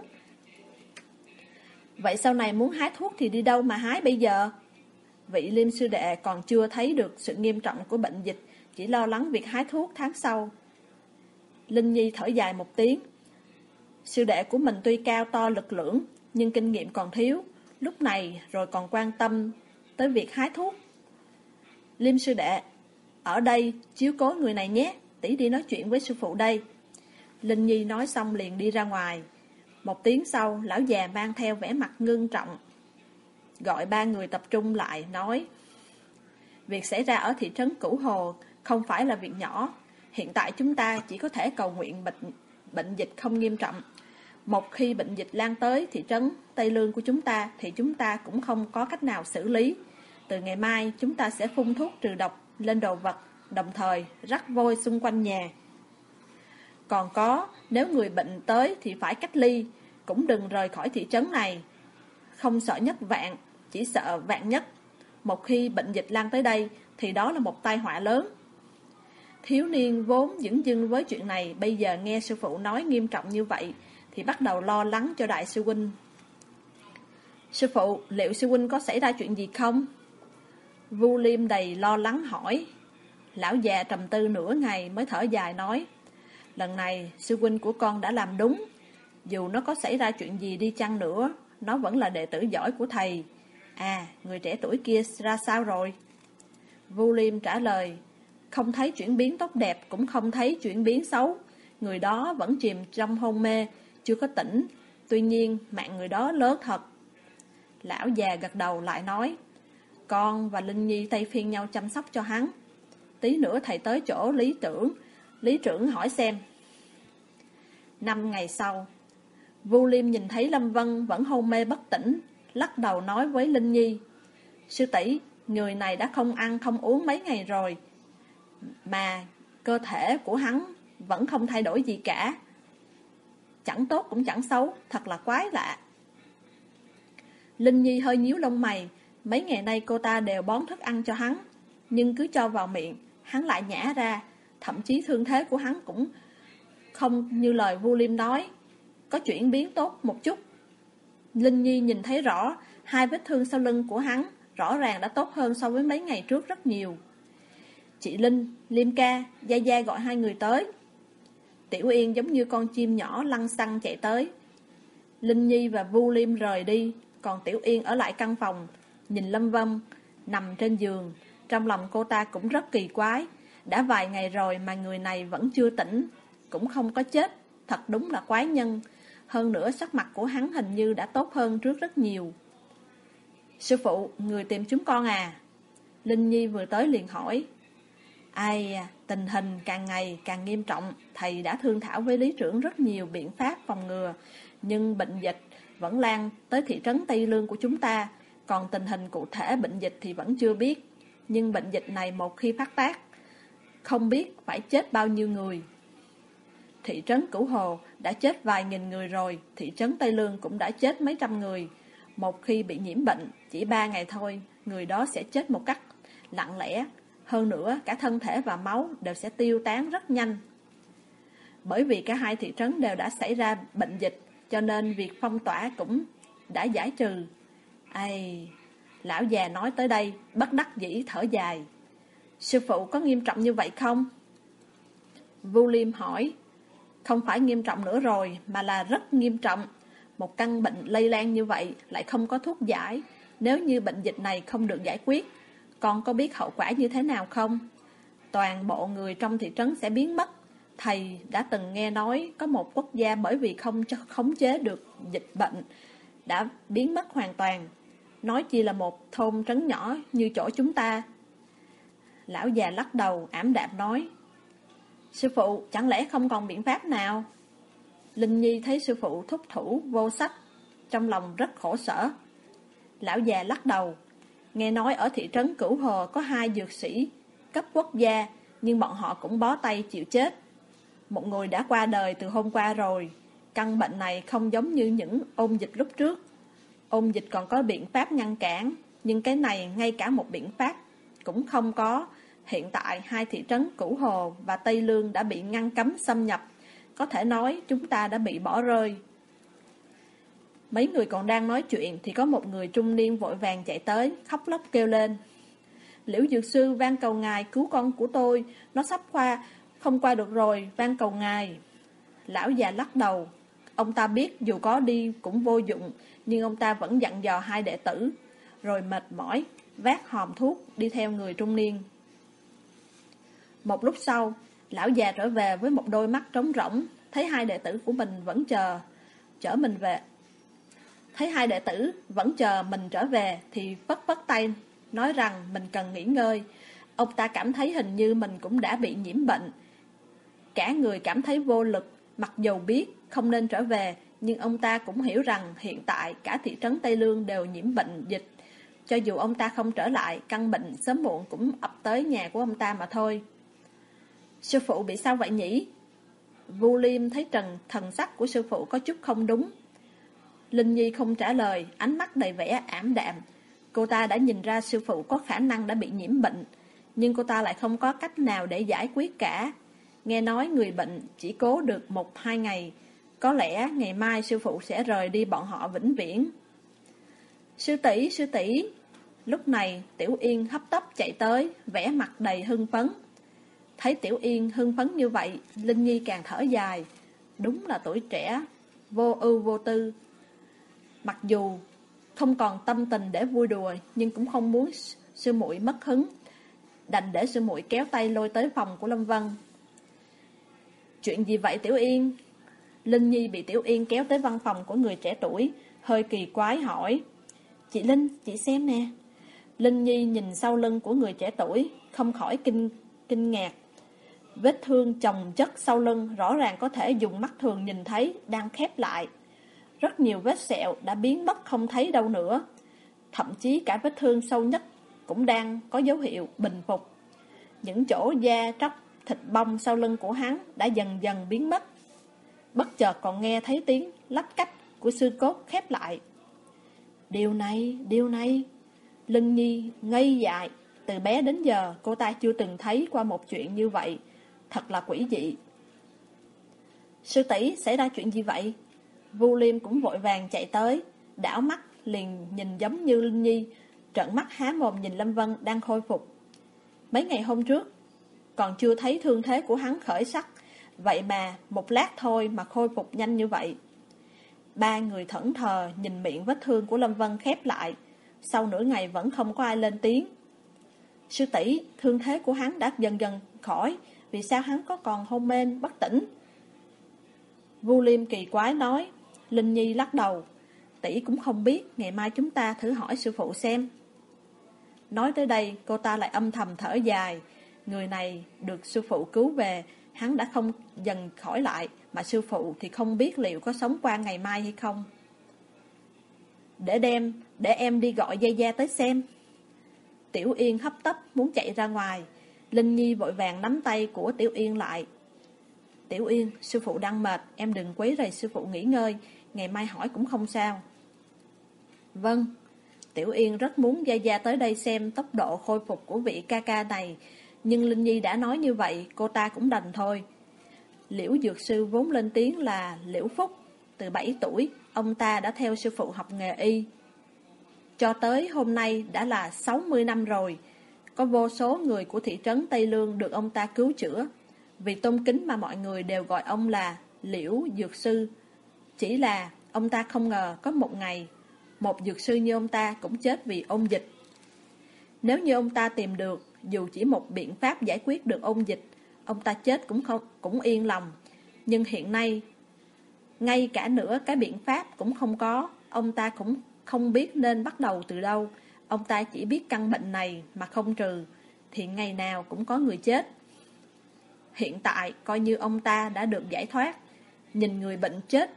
Vậy sau này muốn hái thuốc thì đi đâu mà hái bây giờ? Vị Liêm sư đệ còn chưa thấy được sự nghiêm trọng của bệnh dịch, chỉ lo lắng việc hái thuốc tháng sau. Linh Nhi thở dài một tiếng. Sư đệ của mình tuy cao to lực lưỡng, nhưng kinh nghiệm còn thiếu, lúc này rồi còn quan tâm tới việc hái thuốc. Liêm sư đệ, ở đây chiếu cố người này nhé, tỷ đi nói chuyện với sư phụ đây. Linh Nhi nói xong liền đi ra ngoài. Một tiếng sau, lão già mang theo vẻ mặt ngưng trọng, gọi ba người tập trung lại, nói. Việc xảy ra ở thị trấn Cửu Hồ không phải là việc nhỏ. Hiện tại chúng ta chỉ có thể cầu nguyện bệnh, bệnh dịch không nghiêm trọng. Một khi bệnh dịch lan tới thị trấn Tây Lương của chúng ta thì chúng ta cũng không có cách nào xử lý. Từ ngày mai chúng ta sẽ phun thuốc trừ độc lên đồ vật, đồng thời rắc vôi xung quanh nhà. Còn có, nếu người bệnh tới thì phải cách ly, cũng đừng rời khỏi thị trấn này. Không sợ nhất vạn, chỉ sợ vạn nhất. Một khi bệnh dịch lan tới đây thì đó là một tai họa lớn. Thiếu niên vốn dửng dưng với chuyện này, bây giờ nghe sư phụ nói nghiêm trọng như vậy thì bắt đầu lo lắng cho đại sư huynh. Sư phụ, liệu sư huynh có xảy ra chuyện gì không? Vu Liêm đầy lo lắng hỏi. Lão già trầm tư nửa ngày mới thở dài nói. Lần này sư huynh của con đã làm đúng. Dù nó có xảy ra chuyện gì đi chăng nữa, nó vẫn là đệ tử giỏi của thầy. À, người trẻ tuổi kia ra sao rồi? Vu Liêm trả lời. Không thấy chuyển biến tốt đẹp, cũng không thấy chuyển biến xấu. Người đó vẫn chìm trong hôn mê, chưa có tỉnh. Tuy nhiên mạng người đó lớn thật. Lão già gật đầu lại nói. Con và Linh Nhi thay phiên nhau chăm sóc cho hắn. Tí nữa thầy tới chỗ lý trưởng. Lý trưởng hỏi xem. Năm ngày sau, Vu Liêm nhìn thấy Lâm Vân vẫn hôn mê bất tỉnh, lắc đầu nói với Linh Nhi. Sư tỷ, người này đã không ăn không uống mấy ngày rồi, mà cơ thể của hắn vẫn không thay đổi gì cả. Chẳng tốt cũng chẳng xấu, thật là quái lạ. Linh Nhi hơi nhíu lông mày. Mấy ngày nay cô ta đều bón thức ăn cho hắn, nhưng cứ cho vào miệng, hắn lại nhả ra. Thậm chí thương thế của hắn cũng không như lời Vu Liêm nói, có chuyển biến tốt một chút. Linh Nhi nhìn thấy rõ, hai vết thương sau lưng của hắn rõ ràng đã tốt hơn so với mấy ngày trước rất nhiều. Chị Linh, Liêm ca, Gia Gia gọi hai người tới. Tiểu Yên giống như con chim nhỏ lăn xăng chạy tới. Linh Nhi và Vu Liêm rời đi, còn Tiểu Yên ở lại căn phòng, nhìn Lâm Vân nằm trên giường. Trong lòng cô ta cũng rất kỳ quái. Đã vài ngày rồi mà người này vẫn chưa tỉnh, cũng không có chết. Thật đúng là quái nhân. Hơn nữa sắc mặt của hắn hình như đã tốt hơn trước rất nhiều. Sư phụ, người tìm chúng con à? Linh Nhi vừa tới liền hỏi. Ai, tình hình càng ngày càng nghiêm trọng. Thầy đã thương thảo với lý trưởng rất nhiều biện pháp phòng ngừa, nhưng bệnh dịch vẫn lan tới thị trấn Tây Lương của chúng ta. Còn tình hình cụ thể bệnh dịch thì vẫn chưa biết. Nhưng bệnh dịch này một khi phát tác, không biết phải chết bao nhiêu người. Thị trấn Cửu Hồ đã chết vài nghìn người rồi, thị trấn Tây Lương cũng đã chết mấy trăm người. Một khi bị nhiễm bệnh, chỉ ba ngày thôi, người đó sẽ chết một cách lặng lẽ. Hơn nữa, cả thân thể và máu đều sẽ tiêu tán rất nhanh. Bởi vì cả hai thị trấn đều đã xảy ra bệnh dịch, cho nên việc phong tỏa cũng đã giải trừ. Ây, lão già nói tới đây, bất đắc dĩ thở dài. Sư phụ có nghiêm trọng như vậy không? Vu Liêm hỏi. Không phải nghiêm trọng nữa rồi, mà là rất nghiêm trọng. Một căn bệnh lây lan như vậy lại không có thuốc giải. Nếu như bệnh dịch này không được giải quyết, con có biết hậu quả như thế nào không? Toàn bộ người trong thị trấn sẽ biến mất. Thầy đã từng nghe nói có một quốc gia bởi vì không khống chế được dịch bệnh đã biến mất hoàn toàn. Nói chi là một thôn trấn nhỏ như chỗ chúng ta. Lão già lắc đầu ảm đạm nói. Sư phụ, chẳng lẽ không còn biện pháp nào? Linh Nhi thấy sư phụ thúc thủ vô sách, trong lòng rất khổ sở. Lão già lắc đầu. Nghe nói ở thị trấn Cửu Hồ có hai dược sĩ cấp quốc gia, nhưng bọn họ cũng bó tay chịu chết. Một người đã qua đời từ hôm qua rồi. Căn bệnh này không giống như những ôn dịch lúc trước. Ôn dịch còn có biện pháp ngăn cản, nhưng cái này ngay cả một biện pháp cũng không có. Hiện tại hai thị trấn Cửu Hồ và Tây Lương đã bị ngăn cấm xâm nhập. Có thể nói chúng ta đã bị bỏ rơi. Mấy người còn đang nói chuyện thì có một người trung niên vội vàng chạy tới, khóc lóc kêu lên. Liễu dược sư, van cầu ngài cứu con của tôi, nó sắp qua, không qua được rồi, van cầu ngài. Lão già lắc đầu. Ông ta biết dù có đi cũng vô dụng, nhưng ông ta vẫn dặn dò hai đệ tử, rồi mệt mỏi, vác hòm thuốc đi theo người trung niên. Một lúc sau, lão già trở về với một đôi mắt trống rỗng, thấy hai đệ tử của mình vẫn chờ, chở mình về. Thấy hai đệ tử vẫn chờ mình trở về thì vất vất tay, nói rằng mình cần nghỉ ngơi. Ông ta cảm thấy hình như mình cũng đã bị nhiễm bệnh. Cả người cảm thấy vô lực, mặc dù biết không nên trở về, nhưng ông ta cũng hiểu rằng hiện tại cả thị trấn Tây Lương đều nhiễm bệnh dịch. Cho dù ông ta không trở lại, căn bệnh sớm muộn cũng ập tới nhà của ông ta mà thôi. Sư phụ bị sao vậy nhỉ? Vu Liêm thấy trần thần sắc của sư phụ có chút không đúng. Linh Nhi không trả lời, ánh mắt đầy vẻ ảm đạm. Cô ta đã nhìn ra sư phụ có khả năng đã bị nhiễm bệnh, nhưng cô ta lại không có cách nào để giải quyết cả. Nghe nói người bệnh chỉ cố được một hai ngày, có lẽ ngày mai sư phụ sẽ rời đi bọn họ vĩnh viễn. Sư tỷ, sư tỷ. Lúc này Tiểu Yên hấp tấp chạy tới, vẻ mặt đầy hưng phấn. Thấy Tiểu Yên hưng phấn như vậy, Linh Nhi càng thở dài. Đúng là tuổi trẻ, vô ưu vô tư. Mặc dù không còn tâm tình để vui đùa, nhưng cũng không muốn sư muội mất hứng, đành để sư muội kéo tay lôi tới phòng của Lâm Vân. Chuyện gì vậy Tiểu Yên? Linh Nhi bị Tiểu Yên kéo tới văn phòng của người trẻ tuổi, hơi kỳ quái hỏi. Chị Linh, chị xem nè. Linh Nhi nhìn sau lưng của người trẻ tuổi, không khỏi kinh kinh ngạc. Vết thương chồng chất sau lưng rõ ràng có thể dùng mắt thường nhìn thấy, đang khép lại. Rất nhiều vết sẹo đã biến mất không thấy đâu nữa. Thậm chí cả vết thương sâu nhất cũng đang có dấu hiệu bình phục. Những chỗ da tróc, thịt bong sau lưng của hắn đã dần dần biến mất. Bất chợt còn nghe thấy tiếng lách cách của xương cốt khép lại. Điều này, điều này. Linh Nhi ngây dại. Từ bé đến giờ cô ta chưa từng thấy qua một chuyện như vậy. Thật là quỷ dị. Sư tỷ, xảy ra chuyện gì vậy? Vu Liêm cũng vội vàng chạy tới, đảo mắt liền nhìn giống như Linh Nhi, trợn mắt há mồm nhìn Lâm Vân đang khôi phục. Mấy ngày hôm trước còn chưa thấy thương thế của hắn khởi sắc, vậy mà một lát thôi mà khôi phục nhanh như vậy. Ba người thẫn thờ nhìn miệng vết thương của Lâm Vân khép lại, sau nửa ngày vẫn không có ai lên tiếng. Sư tỷ, thương thế của hắn đã dần dần khỏi, vì sao hắn có còn hôn mê bất tỉnh? Vu Liêm kỳ quái nói. Linh Nhi lắc đầu. Tỷ cũng không biết, ngày mai chúng ta thử hỏi sư phụ xem. Nói tới đây, cô ta lại âm thầm thở dài. Người này được sư phụ cứu về, hắn đã không dần khỏi lại, mà sư phụ thì không biết liệu có sống qua ngày mai hay không. Để đem, để em đi gọi Gia Gia tới xem. Tiểu Yên hấp tấp muốn chạy ra ngoài. Linh Nhi vội vàng nắm tay của Tiểu Yên lại. Tiểu Yên, sư phụ đang mệt, em đừng quấy rầy sư phụ nghỉ ngơi, ngày mai hỏi cũng không sao. Vâng. Tiểu Yên rất muốn Gia Gia tới đây xem tốc độ khôi phục của vị ca ca này, nhưng Linh Nhi đã nói như vậy, cô ta cũng đành thôi. Liễu dược sư vốn lên tiếng là Liễu Phúc, từ bảy tuổi, ông ta đã theo sư phụ học nghề y. Cho tới hôm nay đã là sáu mươi năm rồi. Có vô số người của thị trấn Tây Lương được ông ta cứu chữa. Vì tôn kính mà mọi người đều gọi ông là Liễu Dược Sư. Chỉ là ông ta không ngờ có một ngày, một dược sư như ông ta cũng chết vì ôn dịch. Nếu như ông ta tìm được dù chỉ một biện pháp giải quyết được ôn dịch, ông ta chết cũng không cũng yên lòng. Nhưng hiện nay, ngay cả nửa cái biện pháp cũng không có, ông ta cũng không biết nên bắt đầu từ đâu. Ông ta chỉ biết căn bệnh này mà không trừ thì ngày nào cũng có người chết. Hiện tại coi như ông ta đã được giải thoát. Nhìn người bệnh chết.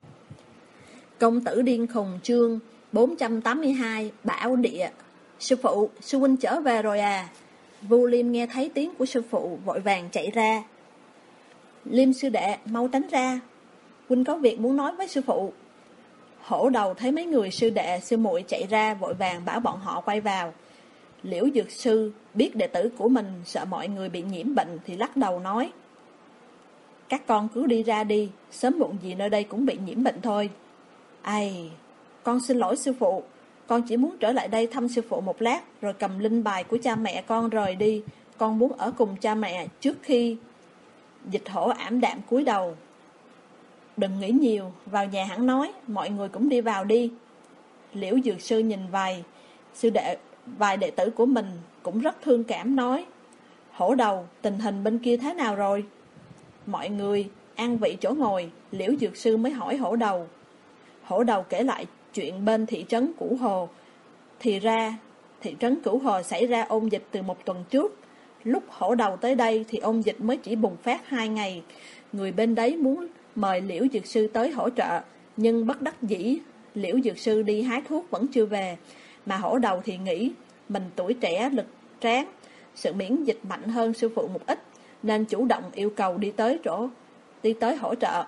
Công tử điên khùng chương bốn trăm tám mươi hai Bảo Địa. Sư phụ, sư huynh trở về rồi à? Vu Liêm nghe thấy tiếng của sư phụ vội vàng chạy ra. Liêm sư đệ, mau tránh ra, huynh có việc muốn nói với sư phụ. Hổ đầu thấy mấy người sư đệ sư muội chạy ra, vội vàng bảo bọn họ quay vào. Liễu dược sư biết đệ tử của mình sợ mọi người bị nhiễm bệnh thì lắc đầu nói: các con cứ đi ra đi, sớm muộn gì nơi đây cũng bị nhiễm bệnh thôi. Ai, con xin lỗi sư phụ, con chỉ muốn trở lại đây thăm sư phụ một lát, rồi cầm linh bài của cha mẹ con rời đi. Con muốn ở cùng cha mẹ trước khi. Dịch Hổ ảm đạm cúi đầu. Đừng nghĩ nhiều, vào nhà hẳn nói, mọi người cũng đi vào đi. Liễu dược sư nhìn vài sư đệ, vài đệ tử của mình cũng rất thương cảm nói: Hổ đầu, tình hình bên kia thế nào rồi? Mọi người an vị chỗ ngồi. Liễu dược sư mới hỏi hổ đầu. Hổ đầu kể lại chuyện bên thị trấn Cửu Hồ. Thì ra thị trấn Cửu Hồ xảy ra ôn dịch từ một tuần trước. Lúc hổ đầu tới đây thì ôn dịch mới chỉ bùng phát hai ngày. Người bên đấy muốn mời Liễu dược sư tới hỗ trợ, nhưng bất đắc dĩ Liễu dược sư đi hái thuốc vẫn chưa về. Mà hổ đầu thì nghĩ mình tuổi trẻ lực tráng, sự miễn dịch mạnh hơn sư phụ một ít, nên chủ động yêu cầu đi tới chỗ đi tới hỗ trợ.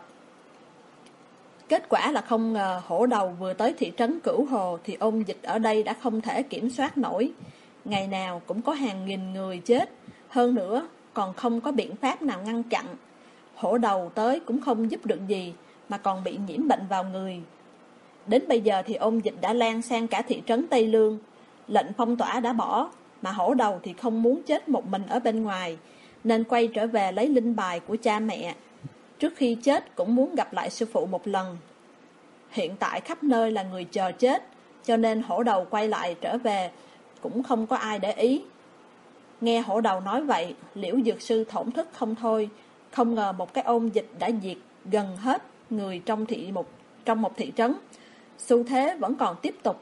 Kết quả là không ngờ hổ đầu vừa tới thị trấn Cửu Hồ thì ôn dịch ở đây đã không thể kiểm soát nổi. Ngày nào cũng có hàng nghìn người chết, hơn nữa còn không có biện pháp nào ngăn chặn. Hổ đầu tới cũng không giúp được gì, mà còn bị nhiễm bệnh vào người. Đến bây giờ thì ôn dịch đã lan sang cả thị trấn Tây Lương. Lệnh phong tỏa đã bỏ, mà hổ đầu thì không muốn chết một mình ở bên ngoài, nên quay trở về lấy linh bài của cha mẹ. Trước khi chết cũng muốn gặp lại sư phụ một lần. Hiện tại khắp nơi là người chờ chết, cho nên hổ đầu quay lại trở về cũng không có ai để ý. Nghe hổ đầu nói vậy, Liễu dược sư thổn thức không thôi. Không ngờ một cái ôn dịch đã diệt gần hết người trong thị một trong một thị trấn. Xu thế vẫn còn tiếp tục,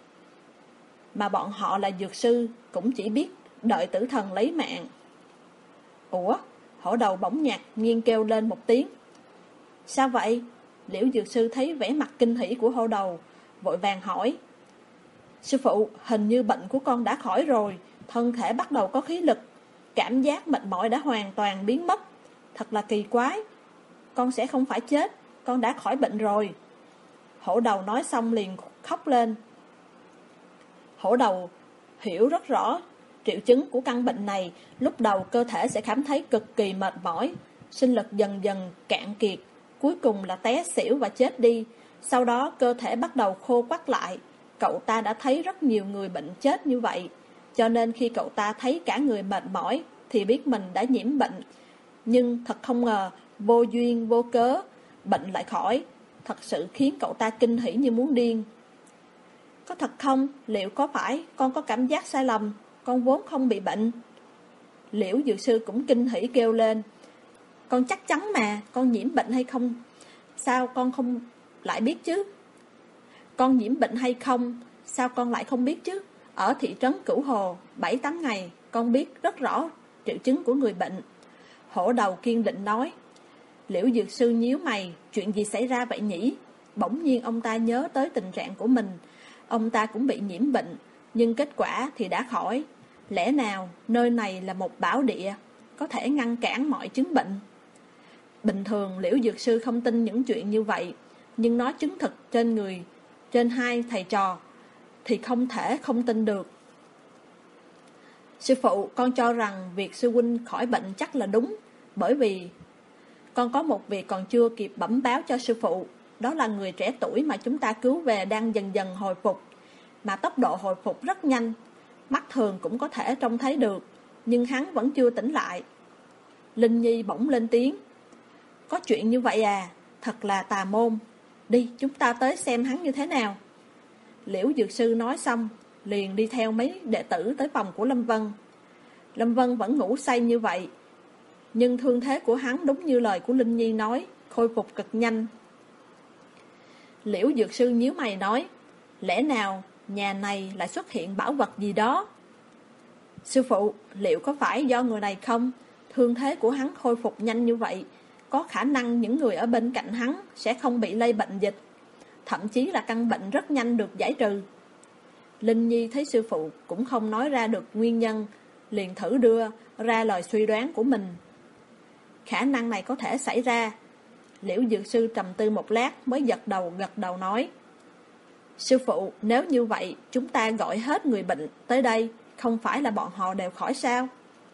mà bọn họ là dược sư cũng chỉ biết đợi tử thần lấy mạng. Ủa? Hổ đầu bỗng nhạc nghiêng kêu lên một tiếng. Sao vậy? Liễu dược sư thấy vẻ mặt kinh hỉ của hổ đầu, vội vàng hỏi. Sư phụ, hình như bệnh của con đã khỏi rồi, thân thể bắt đầu có khí lực, cảm giác mệt mỏi đã hoàn toàn biến mất. Thật là kỳ quái. Con sẽ không phải chết, con đã khỏi bệnh rồi. Hổ đầu nói xong liền khóc lên. Hổ đầu hiểu rất rõ triệu chứng của căn bệnh này. Lúc đầu cơ thể sẽ cảm thấy cực kỳ mệt mỏi, sinh lực dần dần cạn kiệt, cuối cùng là té xỉu và chết đi. Sau đó cơ thể bắt đầu khô quắt lại. Cậu ta đã thấy rất nhiều người bệnh chết như vậy, cho nên khi cậu ta thấy cả người mệt mỏi thì biết mình đã nhiễm bệnh. Nhưng thật không ngờ, vô duyên vô cớ bệnh lại khỏi, thật sự khiến cậu ta kinh hỉ như muốn điên. Có thật không? Liệu có phải con có cảm giác sai lầm? Con vốn không bị bệnh. Liễu dược sư cũng kinh hỉ kêu lên. Con chắc chắn mà, con nhiễm bệnh hay không? Sao con không lại biết chứ? Con nhiễm bệnh hay không? Sao con lại không biết chứ? Ở thị trấn Cửu Hồ, bảy tám ngày, con biết rất rõ triệu chứng của người bệnh. Hổ đầu kiên định nói. Liễu dược sư nhíu mày, chuyện gì xảy ra vậy nhỉ? Bỗng nhiên ông ta nhớ tới tình trạng của mình. Ông ta cũng bị nhiễm bệnh, nhưng kết quả thì đã khỏi. Lẽ nào nơi này là một bảo địa, có thể ngăn cản mọi chứng bệnh? Bình thường Liễu dược sư không tin những chuyện như vậy, nhưng nó chứng thực trên người, trên hai thầy trò, thì không thể không tin được. Sư phụ, con cho rằng việc sư huynh khỏi bệnh chắc là đúng, bởi vì con có một việc còn chưa kịp bẩm báo cho sư phụ. đó là người trẻ tuổi mà chúng ta cứu về đang dần dần hồi phục, mà tốc độ hồi phục rất nhanh, mắt thường cũng có thể trông thấy được, nhưng hắn vẫn chưa tỉnh lại. Linh Nhi bỗng lên tiếng. Có chuyện như vậy à, thật là tà môn. Đi, chúng ta tới xem hắn như thế nào. Liễu Dược Sư nói xong, liền đi theo mấy đệ tử tới phòng của Lâm Vân. Lâm Vân vẫn ngủ say như vậy, nhưng thương thế của hắn đúng như lời của Linh Nhi nói, khôi phục cực nhanh. Liễu Dược Sư nhíu mày nói, lẽ nào nhà này lại xuất hiện bảo vật gì đó? Sư phụ, liệu có phải do người này không? Thương thế của hắn khôi phục nhanh như vậy, có khả năng những người ở bên cạnh hắn sẽ không bị lây bệnh dịch, thậm chí là căn bệnh rất nhanh được giải trừ. Linh Nhi thấy sư phụ cũng không nói ra được nguyên nhân, liền thử đưa ra lời suy đoán của mình. Khả năng này có thể xảy ra. Liễu Dược Sư trầm tư một lát mới gật đầu gật đầu nói, sư phụ, nếu như vậy chúng ta gọi hết người bệnh tới đây, không phải là bọn họ đều khỏi sao?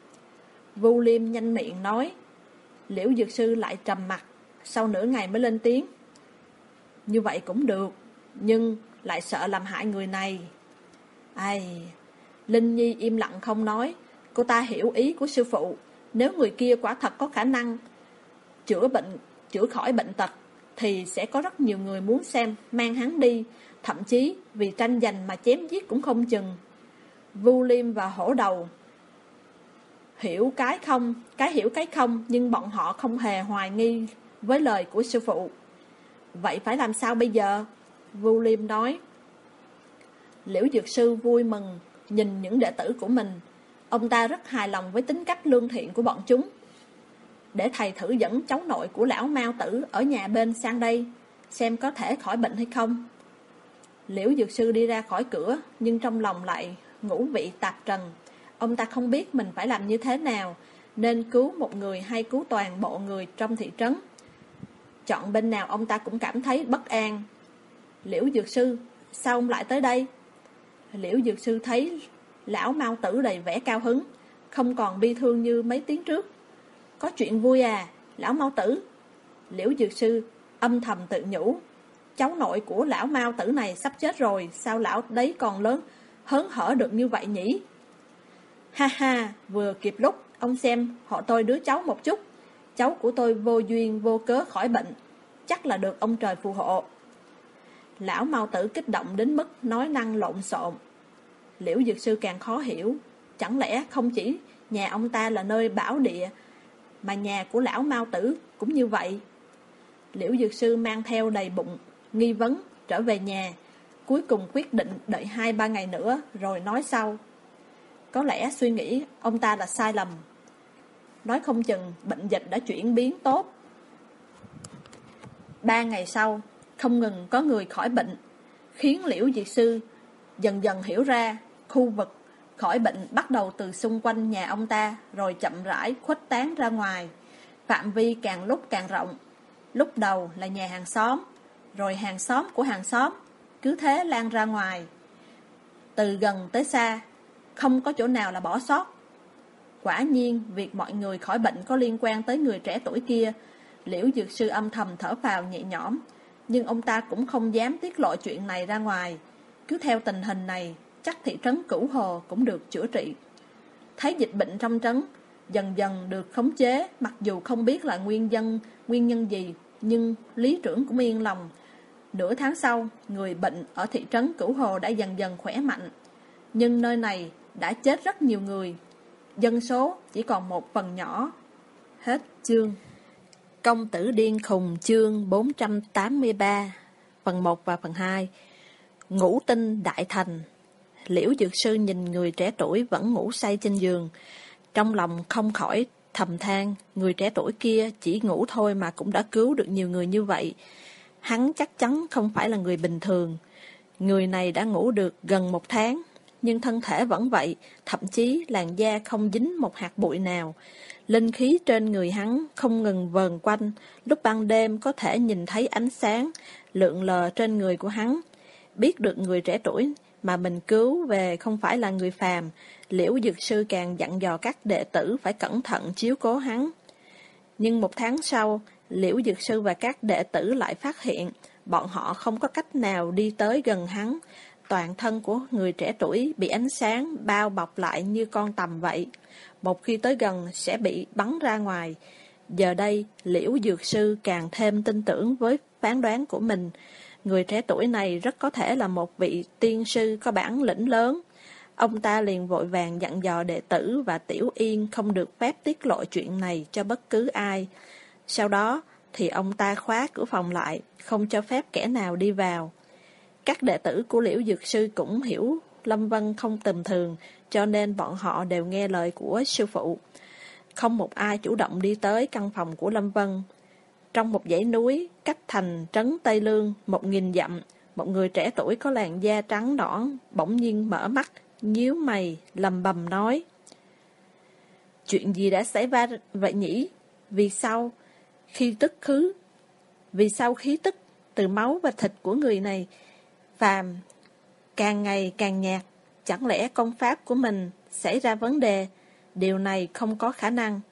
Vu Liêm nhanh miệng nói. Liễu Dược Sư lại trầm mặt, sau nửa ngày mới lên tiếng. Như vậy cũng được, nhưng lại sợ làm hại người này. Ai... Linh Nhi im lặng không nói. Cô ta hiểu ý của sư phụ. Nếu người kia quả thật có khả năng chữa bệnh, chữa khỏi bệnh tật, thì sẽ có rất nhiều người muốn xem, mang hắn đi, thậm chí vì tranh giành mà chém giết cũng không chừng. Vu Liêm và Hổ Đầu hiểu cái không, cái hiểu cái không, nhưng bọn họ không hề hoài nghi với lời của sư phụ. Vậy phải làm sao bây giờ? Vu Liêm nói. Liễu Dược Sư vui mừng nhìn những đệ tử của mình. Ông ta rất hài lòng với tính cách lương thiện của bọn chúng. Để thầy thử dẫn cháu nội của lão Mao Tử ở nhà bên sang đây, xem có thể khỏi bệnh hay không. Liễu Dược Sư đi ra khỏi cửa, nhưng trong lòng lại ngũ vị tạp trần. Ông ta không biết mình phải làm như thế nào, nên cứu một người hay cứu toàn bộ người trong thị trấn. Chọn bên nào ông ta cũng cảm thấy bất an. Liễu Dược Sư, sao ông lại tới đây? Liễu Dược Sư thấy lão Mao Tử đầy vẻ cao hứng, không còn bi thương như mấy tiếng trước. Có chuyện vui à, lão Mao Tử? Liễu Dược Sư âm thầm tự nhủ, cháu nội của lão Mao Tử này sắp chết rồi, sao lão đấy còn lớn hớn hở được như vậy nhỉ? Ha ha, vừa kịp lúc, ông xem họ tôi đứa cháu một chút. Cháu của tôi vô duyên vô cớ khỏi bệnh, chắc là được ông trời phù hộ. Lão Mao Tử kích động đến mức nói năng lộn xộn. Liễu Dược Sư càng khó hiểu, chẳng lẽ không chỉ nhà ông ta là nơi bảo địa, mà nhà của lão Mao Tử cũng như vậy? Liễu Dược Sư mang theo đầy bụng nghi vấn trở về nhà, cuối cùng quyết định đợi hai ba ngày nữa rồi nói sau. Có lẽ suy nghĩ ông ta là sai lầm. Nói không chừng bệnh dịch đã chuyển biến tốt. Ba ngày sau, không ngừng có người khỏi bệnh, khiến Liễu Dược Sư dần dần hiểu ra khu vực khỏi bệnh bắt đầu từ xung quanh nhà ông ta, rồi chậm rãi khuếch tán ra ngoài. Phạm vi càng lúc càng rộng. Lúc đầu là nhà hàng xóm, rồi hàng xóm của hàng xóm, cứ thế lan ra ngoài. Từ gần tới xa, không có chỗ nào là bỏ sót. Quả nhiên, việc mọi người khỏi bệnh có liên quan tới người trẻ tuổi kia. Liễu Dược Sư âm thầm thở phào nhẹ nhõm, nhưng ông ta cũng không dám tiết lộ chuyện này ra ngoài. Cứ theo tình hình này, chắc thị trấn Cửu Hồ cũng được chữa trị. Thấy dịch bệnh trong trấn dần dần được khống chế, mặc dù không biết là nguyên nhân, nguyên nhân gì, nhưng lý trưởng cũng yên lòng. Nửa tháng sau, người bệnh ở thị trấn Cửu Hồ đã dần dần khỏe mạnh. Nhưng nơi này đã chết rất nhiều người, dân số chỉ còn một phần nhỏ. Hết chương. Công tử điên khùng chương bốn trăm tám mươi ba, phần một và phần hai. Ngũ tinh đại thành. Liễu Dược Sư nhìn người trẻ tuổi vẫn ngủ say trên giường, trong lòng không khỏi thầm than, người trẻ tuổi kia chỉ ngủ thôi mà cũng đã cứu được nhiều người như vậy. Hắn chắc chắn không phải là người bình thường. Người này đã ngủ được gần một tháng, nhưng thân thể vẫn vậy, thậm chí làn da không dính một hạt bụi nào. Linh khí trên người hắn không ngừng vờn quanh, lúc ban đêm có thể nhìn thấy ánh sáng lượn lờ trên người của hắn. Biết được người trẻ tuổi mà mình cứu về không phải là người phàm, Liễu Dược Sư càng dặn dò các đệ tử phải cẩn thận chiếu cố hắn. Nhưng một tháng sau, Liễu Dược Sư và các đệ tử lại phát hiện bọn họ không có cách nào đi tới gần hắn. Toàn thân của người trẻ tuổi bị ánh sáng bao bọc lại như con tằm vậy. Một khi tới gần sẽ bị bắn ra ngoài. Giờ đây, Liễu Dược Sư càng thêm tin tưởng với phán đoán của mình. Người trẻ tuổi này rất có thể là một vị tiên sư có bản lĩnh lớn. Ông ta liền vội vàng dặn dò đệ tử và Tiểu Yên không được phép tiết lộ chuyện này cho bất cứ ai. Sau đó thì ông ta khóa cửa phòng lại, không cho phép kẻ nào đi vào. Các đệ tử của Liễu Dược Sư cũng hiểu Lâm Vân không tầm thường, cho nên bọn họ đều nghe lời của sư phụ. Không một ai chủ động đi tới căn phòng của Lâm Vân. Trong một dãy núi, cách thành trấn Tây Lương một nghìn dặm, một người trẻ tuổi có làn da trắng nõn bỗng nhiên mở mắt, nhíu mày, lầm bầm nói: chuyện gì đã xảy ra vậy nhỉ? Vì sao khi tức khứ, vì sao khí tức từ máu và thịt của người này phàm càng ngày càng nhạt? Chẳng lẽ công pháp của mình xảy ra vấn đề? Điều này không có khả năng.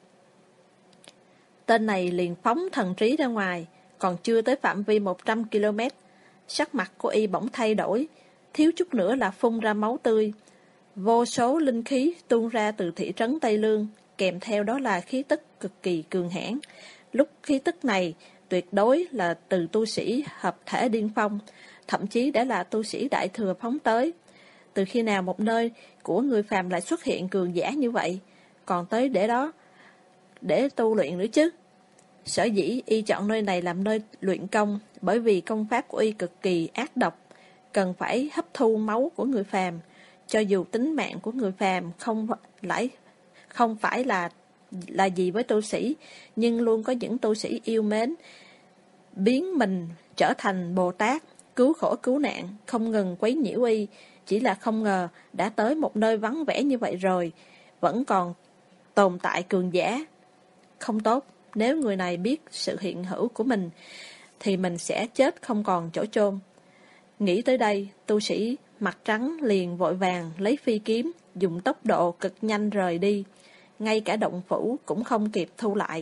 Tên này liền phóng thần trí ra ngoài, còn chưa tới phạm vi một trăm ki lô mét. Sắc mặt của y bỗng thay đổi, thiếu chút nữa là phun ra máu tươi. Vô số linh khí tuôn ra từ thị trấn Tây Lương, kèm theo đó là khí tức cực kỳ cường hãn. Lúc khí tức này tuyệt đối là từ tu sĩ hợp thể điên phong, thậm chí đã là tu sĩ đại thừa phóng tới. Từ khi nào một nơi của người phàm lại xuất hiện cường giả như vậy, còn tới để đó để tu luyện nữa chứ? Sở dĩ y chọn nơi này làm nơi luyện công, bởi vì công pháp của y cực kỳ ác độc, cần phải hấp thu máu của người phàm. Cho dù tính mạng của người phàm không lại không phải là là gì với tu sĩ, nhưng luôn có những tu sĩ yêu mến, biến mình trở thành Bồ Tát, cứu khổ cứu nạn, không ngừng quấy nhiễu y. Chỉ là không ngờ đã tới một nơi vắng vẻ như vậy rồi, vẫn còn tồn tại cường giả. Không tốt, nếu người này biết sự hiện hữu của mình, thì mình sẽ chết không còn chỗ chôn. Nghĩ tới đây, tu sĩ mặt trắng liền vội vàng lấy phi kiếm, dùng tốc độ cực nhanh rời đi. Ngay cả động phủ cũng không kịp thu lại.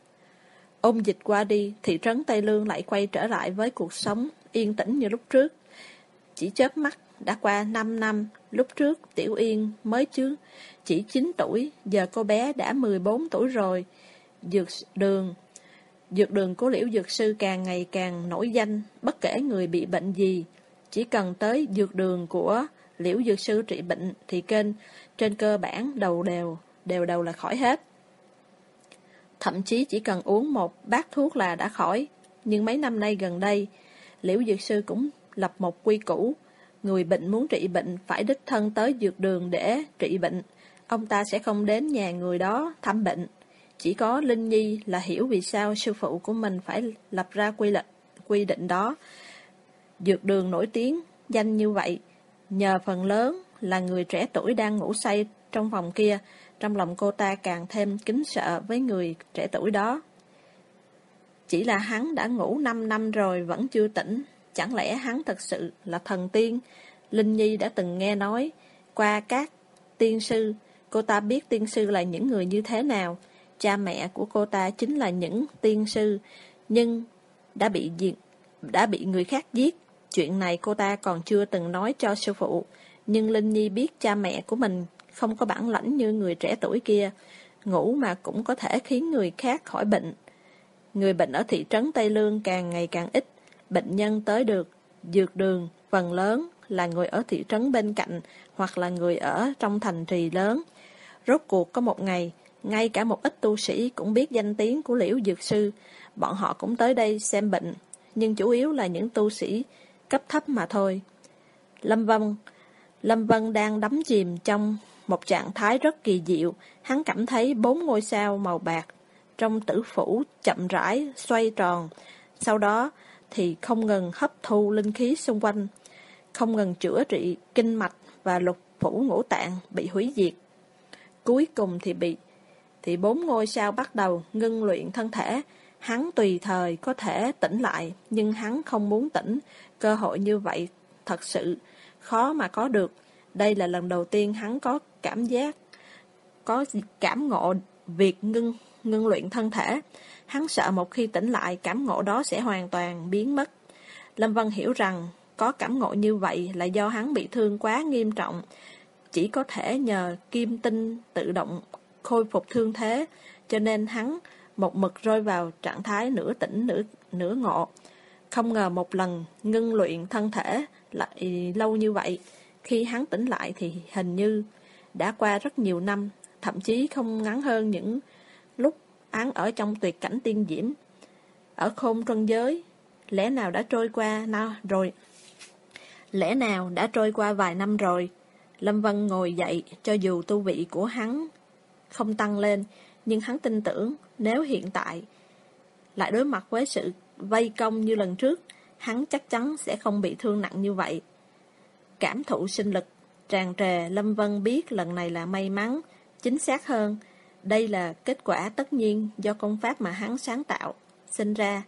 Ôn dịch qua đi, thị trấn Tây Lương lại quay trở lại với cuộc sống yên tĩnh như lúc trước. Chỉ chớp mắt, đã qua năm năm, lúc trước Tiểu Yên mới chứ chỉ chín tuổi, giờ cô bé đã mười bốn tuổi rồi. Dược đường Dược đường của Liễu Dược Sư càng ngày càng nổi danh, bất kể người bị bệnh gì, chỉ cần tới dược đường của Liễu Dược Sư trị bệnh thì kênh trên cơ bản đầu đều, đều đầu là khỏi hết. Thậm chí chỉ cần uống một bát thuốc là đã khỏi. Nhưng mấy năm nay gần đây, Liễu Dược Sư cũng lập một quy củ, người bệnh muốn trị bệnh phải đích thân tới dược đường để trị bệnh. Ông ta sẽ không đến nhà người đó thăm bệnh. Chỉ có Linh Nhi là hiểu vì sao sư phụ của mình phải lập ra quy định, quy định đó. Dược đường nổi tiếng danh như vậy, nhờ phần lớn là người trẻ tuổi đang ngủ say trong phòng kia. Trong lòng cô ta càng thêm kính sợ với người trẻ tuổi đó. Chỉ là hắn đã ngủ năm năm rồi vẫn chưa tỉnh. Chẳng lẽ hắn thật sự là thần tiên? Linh Nhi đã từng nghe nói qua các tiên sư. Cô ta biết tiên sư là những người như thế nào. Cha mẹ của cô ta chính là những tiên sư, nhưng đã bị diệt, đã bị người khác giết. Chuyện này cô ta còn chưa từng nói cho sư phụ. Nhưng Linh Nhi biết cha mẹ của mình không có bản lãnh như người trẻ tuổi kia, ngủ mà cũng có thể khiến người khác khỏi bệnh. Người bệnh ở thị trấn Tây Lương càng ngày càng ít, bệnh nhân tới được dược đường phần lớn là người ở thị trấn bên cạnh hoặc là người ở trong thành trì lớn. Rốt cuộc có một ngày, ngay cả một ít tu sĩ cũng biết danh tiếng của Liễu Dược Sư, bọn họ cũng tới đây xem bệnh, nhưng chủ yếu là những tu sĩ cấp thấp mà thôi. Lâm Vân Lâm Vân đang đắm chìm trong một trạng thái rất kỳ diệu. Hắn cảm thấy bốn ngôi sao màu bạc trong tử phủ chậm rãi xoay tròn, sau đó thì không ngừng hấp thu linh khí xung quanh, không ngừng chữa trị kinh mạch và lục phủ ngũ tạng bị hủy diệt. Cuối cùng thì bị thì bốn ngôi sao bắt đầu ngưng luyện thân thể. Hắn tùy thời có thể tỉnh lại, nhưng hắn không muốn tỉnh. Cơ hội như vậy thật sự khó mà có được. Đây là lần đầu tiên hắn có cảm giác, có cảm ngộ việc ngưng, ngưng luyện thân thể. Hắn sợ một khi tỉnh lại, cảm ngộ đó sẽ hoàn toàn biến mất. Lâm Vân hiểu rằng có cảm ngộ như vậy là do hắn bị thương quá nghiêm trọng, chỉ có thể nhờ kim tinh tự động khôi phục thương thế, cho nên hắn một mực rơi vào trạng thái nửa tỉnh nửa, nửa ngộ. Không ngờ một lần ngưng luyện thân thể lại lâu như vậy, khi hắn tỉnh lại thì hình như đã qua rất nhiều năm, thậm chí không ngắn hơn những lúc hắn ở trong tuyệt cảnh tiên diễm. Ở khôn trân giới, lẽ nào đã trôi qua nào rồi? Lẽ nào đã trôi qua vài năm rồi? Lâm Vân ngồi dậy, cho dù tu vị của hắn không tăng lên, nhưng hắn tin tưởng nếu hiện tại lại đối mặt với sự vây công như lần trước, hắn chắc chắn sẽ không bị thương nặng như vậy. Cảm thụ sinh lực tràn trề, Lâm Vân biết lần này là may mắn, chính xác hơn, đây là kết quả tất nhiên do công pháp mà hắn sáng tạo, sinh ra.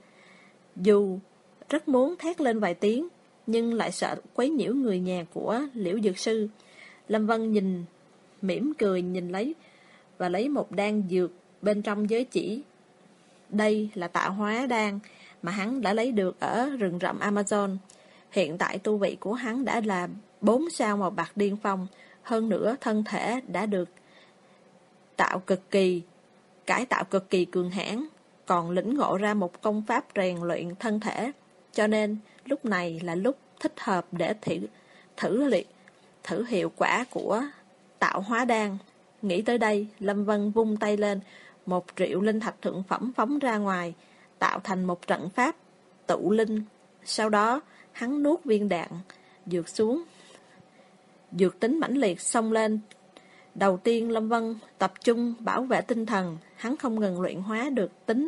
Dù rất muốn thét lên vài tiếng, nhưng lại sợ quấy nhiễu người nhà của Liễu Dược Sư. Lâm Vân nhìn, mỉm cười nhìn lấy, và lấy một đan dược bên trong giới chỉ. Đây là tạo hóa đan mà hắn đã lấy được ở rừng rậm Amazon. Hiện tại tu vị của hắn đã là bốn sao màu bạc điên phong, hơn nữa thân thể đã được tạo cực kỳ, cải tạo cực kỳ cường hãn, còn lĩnh ngộ ra một công pháp rèn luyện thân thể, cho nên lúc này là lúc thích hợp để thử thử liệt thử hiệu quả của tạo hóa đan. Nghĩ tới đây, Lâm Vân vung tay lên, một triệu linh thạch thượng phẩm phóng ra ngoài, tạo thành một trận pháp tụ linh. Sau đó, hắn nuốt viên đạn dược xuống. Dược tính mãnh liệt xông lên. Đầu tiên Lâm Vân tập trung bảo vệ tinh thần, hắn không ngừng luyện hóa được tính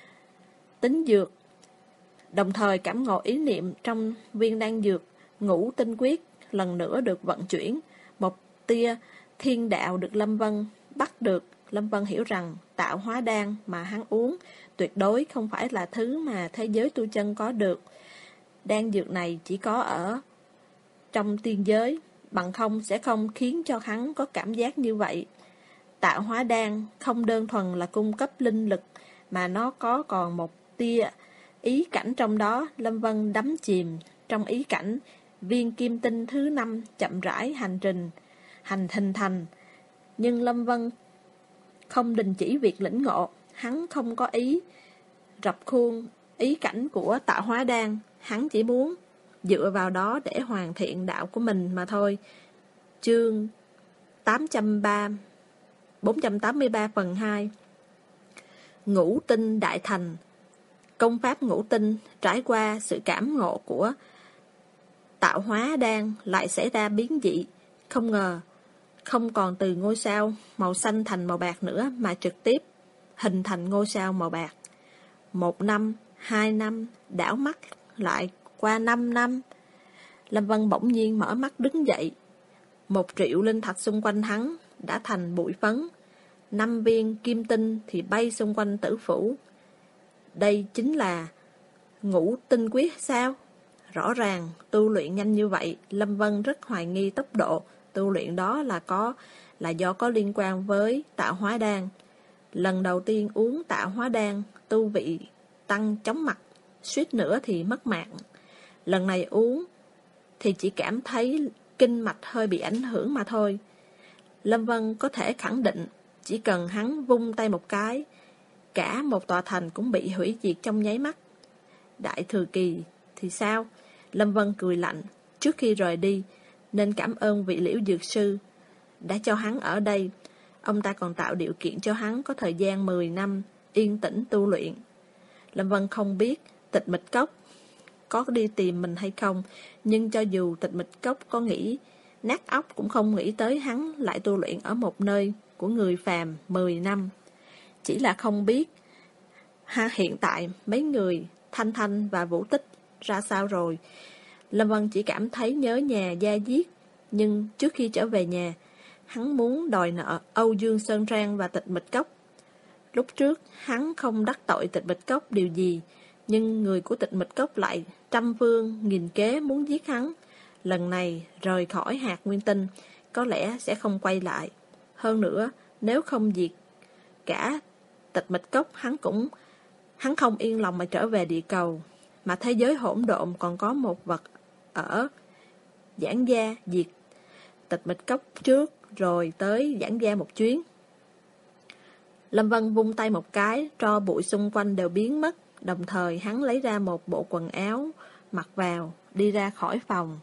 tính dược, đồng thời cảm ngộ ý niệm trong viên đan dược. Ngũ tinh quyết lần nữa được vận chuyển, một tia thiên đạo được Lâm Vân bắt được. Lâm Vân hiểu rằng tạo hóa đan mà hắn uống tuyệt đối không phải là thứ mà thế giới tu chân có được. Đan dược này chỉ có ở trong tiên giới, bằng không sẽ không khiến cho hắn có cảm giác như vậy. Tạo hóa đan không đơn thuần là cung cấp linh lực, mà nó có còn một tia ý cảnh trong đó. Lâm Vân đắm chìm trong ý cảnh, viên kim tinh thứ năm chậm rãi hành trình, hành hình thành. Nhưng Lâm Vân không đình chỉ việc lĩnh ngộ, hắn không có ý rập khuôn ý cảnh của tạo hóa đan, hắn chỉ muốn dựa vào đó để hoàn thiện đạo của mình mà thôi. Chương tám trăm ba bốn trăm tám mươi ba phần hai. Ngũ tinh đại thành. Công pháp ngũ tinh trải qua sự cảm ngộ của tạo hóa đan lại xảy ra biến dị. Không ngờ, không còn từ ngôi sao màu xanh thành màu bạc nữa, mà trực tiếp hình thành ngôi sao màu bạc. Một năm, hai năm, đảo mắt lại qua năm năm. Lâm Vân bỗng nhiên mở mắt đứng dậy. Một triệu linh thạch xung quanh hắn đã thành bụi phấn. Năm viên kim tinh thì bay xung quanh tử phủ. Đây chính là ngũ tinh quyết sao? Rõ ràng tu luyện nhanh như vậy, Lâm Vân rất hoài nghi tốc độ tu luyện đó là có là do có liên quan với tạo hóa đan. Lần đầu tiên uống tạo hóa đan, tu vị tăng chóng mặt, suýt nữa thì mất mạng. Lần này uống thì chỉ cảm thấy kinh mạch hơi bị ảnh hưởng mà thôi. Lâm Vân có thể khẳng định, chỉ cần hắn vung tay một cái, cả một tòa thành cũng bị hủy diệt trong nháy mắt. Đại Thừa Kỳ thì sao? Lâm Vân cười lạnh. Trước khi rời đi, nên cảm ơn vị Liễu Dược Sư đã cho hắn ở đây. Ông ta còn tạo điều kiện cho hắn có thời gian mười năm yên tĩnh tu luyện. Lâm Vân không biết Tịch Mịch Cốc có đi tìm mình hay không, nhưng cho dù Tịch Mịch Cốc có nghĩ nát óc cũng không nghĩ tới hắn lại tu luyện ở một nơi của người phàm mười năm. Chỉ là không biết ha, hiện tại mấy người Thanh Thanh và Vũ Tích ra sao rồi. Lâm Vân chỉ cảm thấy nhớ nhà da diết, nhưng trước khi trở về nhà, hắn muốn đòi nợ Âu Dương Sơn Trang và Tịch Mịch Cốc. Lúc trước, hắn không đắc tội Tịch Mịch Cốc điều gì, nhưng người của Tịch Mịch Cốc lại trăm phương nghìn kế muốn giết hắn. Lần này rời khỏi hạt nguyên tinh, có lẽ sẽ không quay lại. Hơn nữa, nếu không diệt cả Tịch Mịch Cốc, hắn cũng hắn không yên lòng mà trở về địa cầu. mà thế giới hỗn độn còn có một vật ở Giảng Gia diệt Tịch Mịch Cốc trước, rồi tới Giảng Gia một chuyến. Lâm Vân vung tay một cái, tro bụi xung quanh đều biến mất, đồng thời hắn lấy ra một bộ quần áo, mặc vào, đi ra khỏi phòng.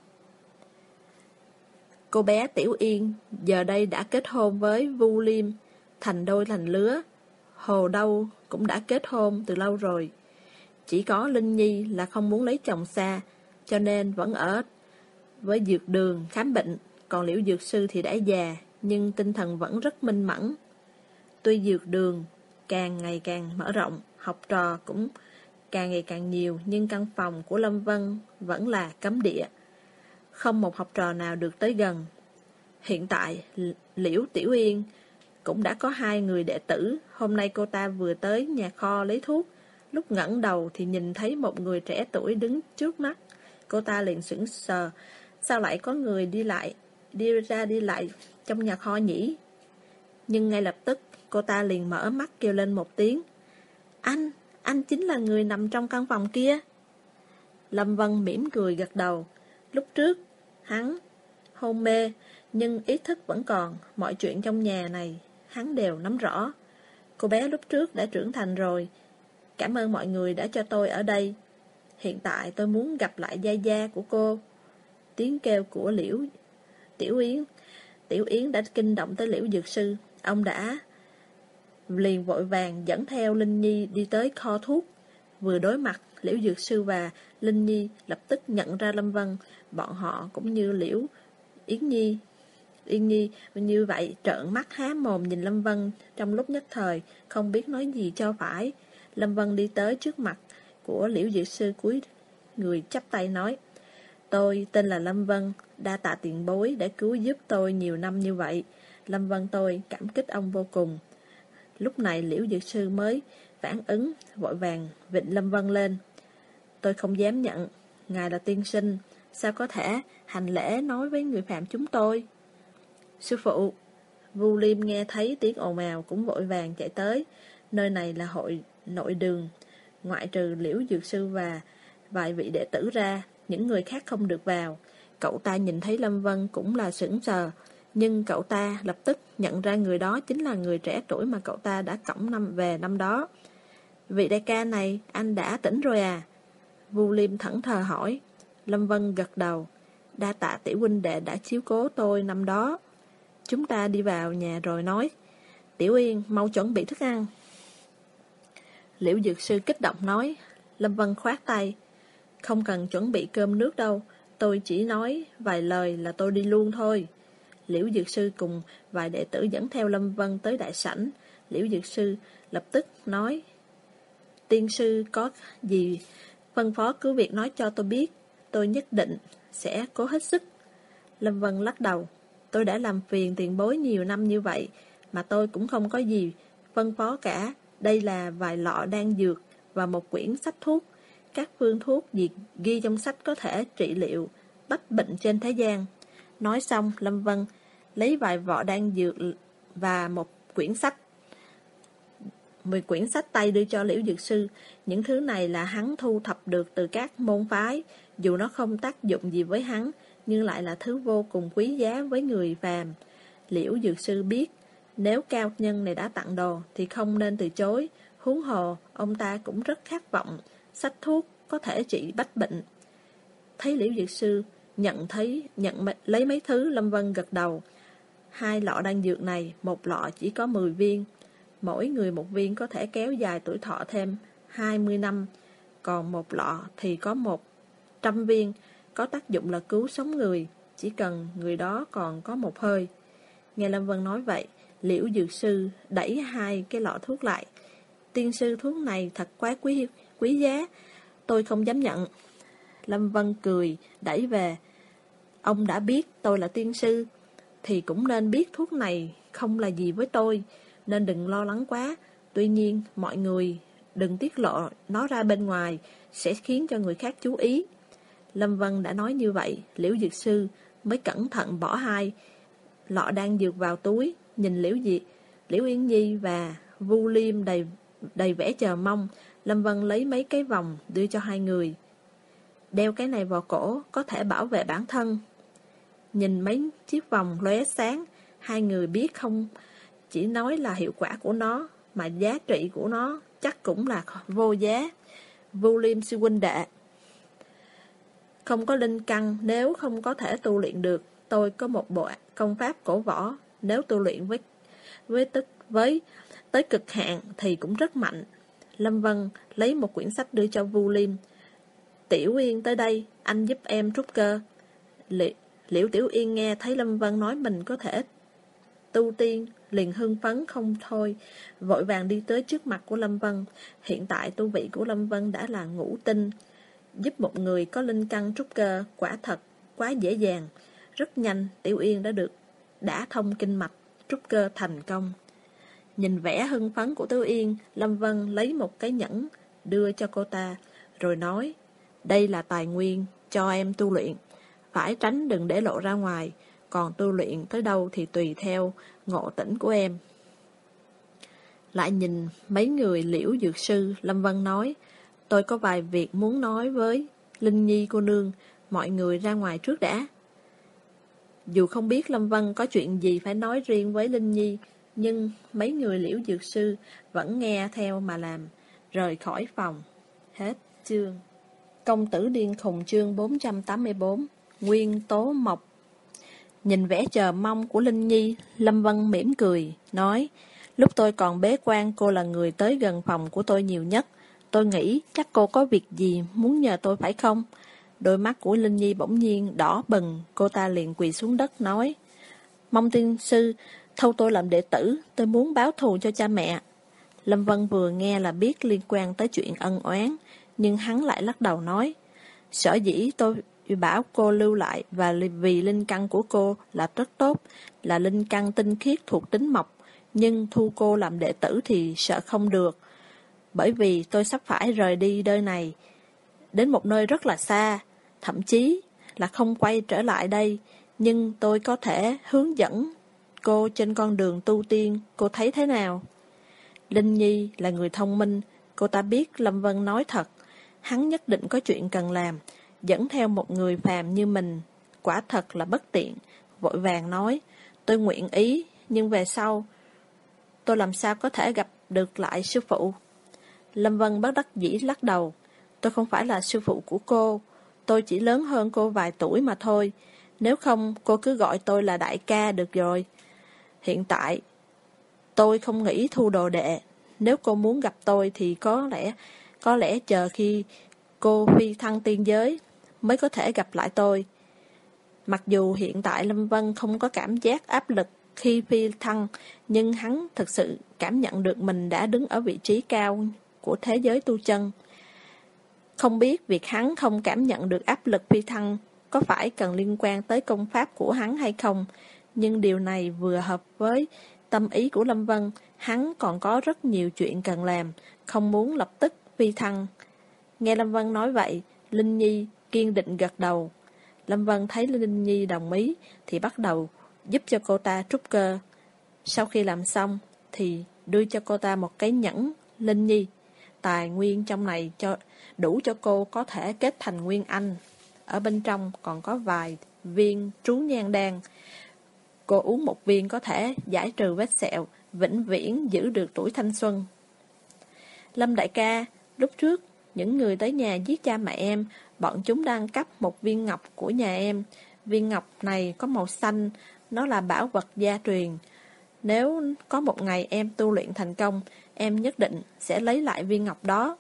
Cô bé Tiểu Yên giờ đây đã kết hôn với Vu Liêm, thành đôi thành lứa. Hồ Đâu cũng đã kết hôn từ lâu rồi. Chỉ có Linh Nhi là không muốn lấy chồng xa, cho nên vẫn ở với Dược Đường khám bệnh. Còn Liễu Dược Sư thì đã già, nhưng tinh thần vẫn rất minh mẫn. Tuy Dược Đường càng ngày càng mở rộng, học trò cũng càng ngày càng nhiều, nhưng căn phòng của Lâm Vân vẫn là cấm địa. Không một học trò nào được tới gần. Hiện tại, Liễu Tiểu Yên cũng đã có hai người đệ tử. Hôm nay cô ta vừa tới nhà kho lấy thuốc. Lúc ngẩng đầu thì nhìn thấy một người trẻ tuổi đứng trước mắt. Cô ta liền sững sờ. Sao lại có người đi lại, đi ra đi lại trong nhà kho nhỉ? Nhưng ngay lập tức, cô ta liền mở mắt kêu lên một tiếng. Anh, anh chính là người nằm trong căn phòng kia. Lâm Vân mỉm cười gật đầu. Lúc trước, hắn hôn mê, nhưng ý thức vẫn còn. Mọi chuyện trong nhà này, hắn đều nắm rõ. Cô bé lúc trước đã trưởng thành rồi. Cảm ơn mọi người đã cho tôi ở đây. Hiện tại tôi muốn gặp lại gia gia của cô. Tiếng kêu của Liễu Tiểu Yến Tiểu Yến đã kinh động tới Liễu Dược Sư. Ông đã liền vội vàng dẫn theo Linh Nhi đi tới kho thuốc. Vừa đối mặt, Liễu Dược Sư và Linh Nhi lập tức nhận ra Lâm Vân. Bọn họ cũng như Liễu Yến Nhi Yên Nhi như vậy, trợn mắt há mồm nhìn Lâm Vân, trong lúc nhất thời không biết nói gì cho phải. Lâm Vân đi tới trước mặt của Liễu Dược Sư, cúi người chắp tay nói: Tôi tên là Lâm Vân, đa tạ tiền bối đã cứu giúp tôi nhiều năm như vậy. Lâm Vân tôi cảm kích ông vô cùng. Lúc này Liễu Dược Sư mới phản ứng, vội vàng vịnh Lâm Vân lên. Tôi không dám nhận, ngài là tiên sinh, sao có thể hành lễ nói với người phạm chúng tôi? Sư phụ. Vu Liêm nghe thấy tiếng ồn ào cũng vội vàng chạy tới. Nơi này là hội nội đường, ngoại trừ Liễu Dược Sư và vài vị đệ tử ra, những người khác không được vào. Cậu ta nhìn thấy Lâm Vân cũng là sững sờ, nhưng cậu ta lập tức nhận ra người đó chính là người trẻ tuổi mà cậu ta đã cõng năm về năm đó. Vị đại ca này, anh đã tỉnh rồi à? Vu Liêm thẫn thờ hỏi. Lâm Vân gật đầu. Đa tạ tiểu huynh đệ đã chiếu cố tôi năm đó. Chúng ta đi vào nhà rồi nói. Tiểu Yên, mau chuẩn bị thức ăn. Liễu Dược Sư kích động nói. Lâm Vân khoát tay. Không cần chuẩn bị cơm nước đâu, tôi chỉ nói vài lời là tôi đi luôn thôi. Liễu Dược Sư cùng vài đệ tử dẫn theo Lâm Vân tới đại sảnh. Liễu Dược Sư lập tức nói: Tiên sư có gì phân phó cứ việc nói cho tôi biết, tôi nhất định sẽ cố hết sức. Lâm Vân lắc đầu. Tôi đã làm phiền tiền bối nhiều năm như vậy, mà tôi cũng không có gì phân phó cả. Đây là vài lọ đan dược và một quyển sách thuốc. Các phương thuốc gì ghi trong sách có thể trị liệu bách bệnh trên thế gian. Nói xong, Lâm Vân lấy vài vỏ đan dược và một quyển sách, mười quyển sách tay đưa cho Liễu Dược Sư. Những thứ này là hắn thu thập được từ các môn phái. Dù nó không tác dụng gì với hắn, nhưng lại là thứ vô cùng quý giá với người phàm. Liễu Dược Sư biết, nếu cao nhân này đã tặng đồ thì không nên từ chối. Huống hồ, ông ta cũng rất khát vọng sách thuốc có thể trị bách bệnh. Thấy Liễu Dược Sư nhận thấy nhận lấy mấy thứ, Lâm Vân gật đầu. Hai lọ đan dược này, một lọ chỉ có mười viên. Mỗi người một viên có thể kéo dài tuổi thọ thêm hai mươi năm. Còn một lọ thì có một trăm viên, có tác dụng là cứu sống người, chỉ cần người đó còn có một hơi. Nghe Lâm Vân nói vậy, Liễu Dược Sư đẩy hai cái lọ thuốc lại. Tiên sư, thuốc này thật quá quý, quý giá, tôi không dám nhận. Lâm Vân cười, đẩy về. Ông đã biết tôi là tiên sư, thì cũng nên biết thuốc này không là gì với tôi, nên đừng lo lắng quá. Tuy nhiên, mọi người đừng tiết lộ nó ra bên ngoài, sẽ khiến cho người khác chú ý. Lâm Vân đã nói như vậy, Liễu Dược Sư mới cẩn thận bỏ hai lọ đan dược vào túi. Nhìn Liễu Diệt, Liễu Yến Nhi và Vu Liêm đầy đầy vẻ chờ mong, Lâm Vân lấy mấy cái vòng đưa cho hai người. Đeo cái này vào cổ có thể bảo vệ bản thân. Nhìn mấy chiếc vòng lóe sáng, hai người biết không chỉ nói là hiệu quả của nó, mà giá trị của nó chắc cũng là vô giá. William sư huynh đệ, không có linh căn nếu không có thể tu luyện được. Tôi có một bộ công pháp cổ võ, nếu tu luyện với với tức với tới cực hạn thì cũng rất mạnh. Lâm Vân lấy một quyển sách đưa cho William. Tiểu Yên tới đây, anh giúp em trút cơ. Li, Liễu Tiểu Yên nghe thấy Lâm Vân nói mình có thể tu tiên, liền hưng phấn không thôi, vội vàng đi tới trước mặt của Lâm Vân. Hiện tại tu vị của Lâm Vân đã là ngũ tinh, giúp một người có linh căn trút cơ quả thật quá dễ dàng. Rất nhanh Tiểu Yên đã được đã thông kinh mạch, trút cơ thành công. Nhìn vẻ hưng phấn của Tiểu Yên, Lâm Vân lấy một cái nhẫn đưa cho cô ta, rồi nói: đây là tài nguyên cho em tu luyện, phải tránh đừng để lộ ra ngoài, còn tu luyện tới đâu thì tùy theo ngộ tỉnh của em. Lại nhìn mấy người Liễu dược sư, Lâm Vân nói: tôi có vài việc muốn nói với Linh Nhi cô nương, mọi người ra ngoài trước đã. Dù không biết Lâm Vân có chuyện gì phải nói riêng với Linh Nhi, nhưng mấy người Liễu dược sư vẫn nghe theo mà làm, rời khỏi phòng. Hết chương. Công tử điên khùng chương bốn trăm tám mươi bốn. Nguyên tố mộc. Nhìn vẻ chờ mong của Linh Nhi, Lâm Vân mỉm cười, nói: lúc tôi còn bế quan, cô là người tới gần phòng của tôi nhiều nhất. Tôi nghĩ chắc cô có việc gì muốn nhờ tôi phải không? Đôi mắt của Linh Nhi bỗng nhiên đỏ bừng, cô ta liền quỳ xuống đất nói: mong tiên sư thâu tôi làm đệ tử, tôi muốn báo thù cho cha mẹ. Lâm Vân vừa nghe là biết liên quan tới chuyện ân oán, nhưng hắn lại lắc đầu nói: sở dĩ tôi bảo cô lưu lại và vì linh căn của cô là rất tốt, là linh căn tinh khiết thuộc tính mộc, nhưng thu cô làm đệ tử thì sợ không được. Bởi vì tôi sắp phải rời đi nơi này, đến một nơi rất là xa, thậm chí là không quay trở lại đây, nhưng tôi có thể hướng dẫn cô trên con đường tu tiên, cô thấy thế nào? Linh Nhi là người thông minh, cô ta biết Lâm Vân nói thật, hắn nhất định có chuyện cần làm, dẫn theo một người phàm như mình, quả thật là bất tiện, vội vàng nói: tôi nguyện ý, nhưng về sau, tôi làm sao có thể gặp được lại sư phụ? Lâm Vân bất đắc dĩ lắc đầu: tôi không phải là sư phụ của cô, tôi chỉ lớn hơn cô vài tuổi mà thôi, nếu không cô cứ gọi tôi là đại ca được rồi. Hiện tại, tôi không nghĩ thu đồ đệ, nếu cô muốn gặp tôi thì có lẽ, có lẽ chờ khi cô phi thăng tiên giới mới có thể gặp lại tôi. Mặc dù hiện tại Lâm Vân không có cảm giác áp lực khi phi thăng, nhưng hắn thực sự cảm nhận được mình đã đứng ở vị trí cao của thế giới tu chân. Không biết việc hắn không cảm nhận được áp lực phi thăng có phải cần liên quan tới công pháp của hắn hay không, nhưng điều này vừa hợp với tâm ý của Lâm Vân. Hắn còn có rất nhiều chuyện cần làm, không muốn lập tức phi thăng. Nghe Lâm Vân nói vậy, Linh Nhi kiên định gật đầu. Lâm Vân thấy Linh Nhi đồng ý thì bắt đầu giúp cho cô ta trút cơ. Sau khi làm xong thì đưa cho cô ta một cái nhẫn. Linh Nhi, tài nguyên trong này cho đủ cho cô có thể kết thành nguyên anh. Ở bên trong còn có vài viên trú nhan đan. Cô uống một viên có thể giải trừ vết sẹo, vĩnh viễn giữ được tuổi thanh xuân. Lâm đại ca, lúc trước những người tới nhà giết cha mẹ em, bọn chúng đang cắp một viên ngọc của nhà em. Viên ngọc này có màu xanh, nó là bảo vật gia truyền. Nếu có một ngày em tu luyện thành công, em nhất định sẽ lấy lại viên ngọc đó.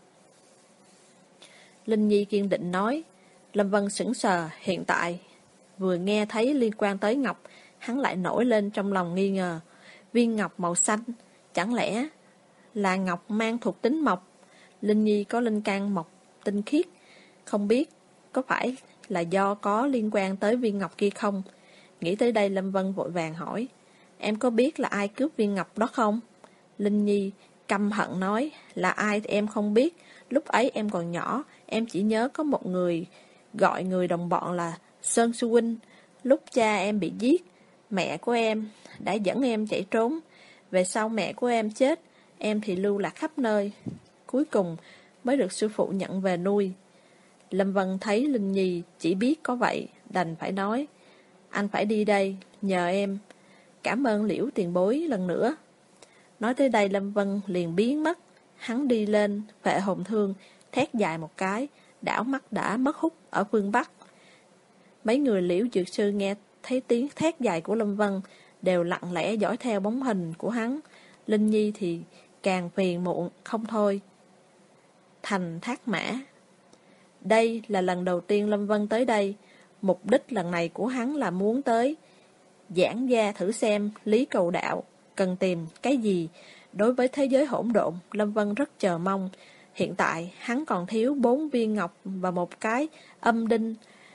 Linh Nhi kiên định nói. Lâm Vân sững sờ, hiện tại vừa nghe thấy liên quan tới ngọc, hắn lại nổi lên trong lòng nghi ngờ. Viên ngọc màu xanh, chẳng lẽ là ngọc mang thuộc tính mộc? Linh Nhi có linh căn mộc tinh khiết, không biết có phải là do có liên quan tới viên ngọc kia không? Nghĩ tới đây Lâm Vân vội vàng hỏi: em có biết là ai cướp viên ngọc đó không? Linh Nhi căm hận nói: là ai thì em không biết, lúc ấy em còn nhỏ, em chỉ nhớ có một người gọi người đồng bọn là Sơn Sư Huynh. Lúc cha em bị giết, mẹ của em đã dẫn em chạy trốn. Về sau mẹ của em chết, em thì lưu lạc khắp nơi, cuối cùng mới được sư phụ nhận về nuôi. Lâm Vân thấy Linh Nhi chỉ biết có vậy, đành phải nói, anh phải đi đây, nhờ em. Cảm ơn Liễu tiền bối lần nữa. Nói tới đây Lâm Vân liền biến mất. Hắn đi lên Vệ Hồn Thương, thét dài một cái, đảo mắt đã mất hút ở phương Bắc. Mấy người Liễu Dược Sư nghe thấy tiếng thét dài của Lâm Vân, đều lặng lẽ dõi theo bóng hình của hắn. Linh Nhi thì càng phiền muộn không thôi. Thành Thác Mã. Đây là lần đầu tiên Lâm Vân tới đây. Mục đích lần này của hắn là muốn tới giảng gia thử xem lý cầu đạo cần tìm cái gì. Đối với thế giới hỗn độn, Lâm Vân rất chờ mong. Hiện tại hắn còn thiếu bốn viên ngọc và một cái âm đinh.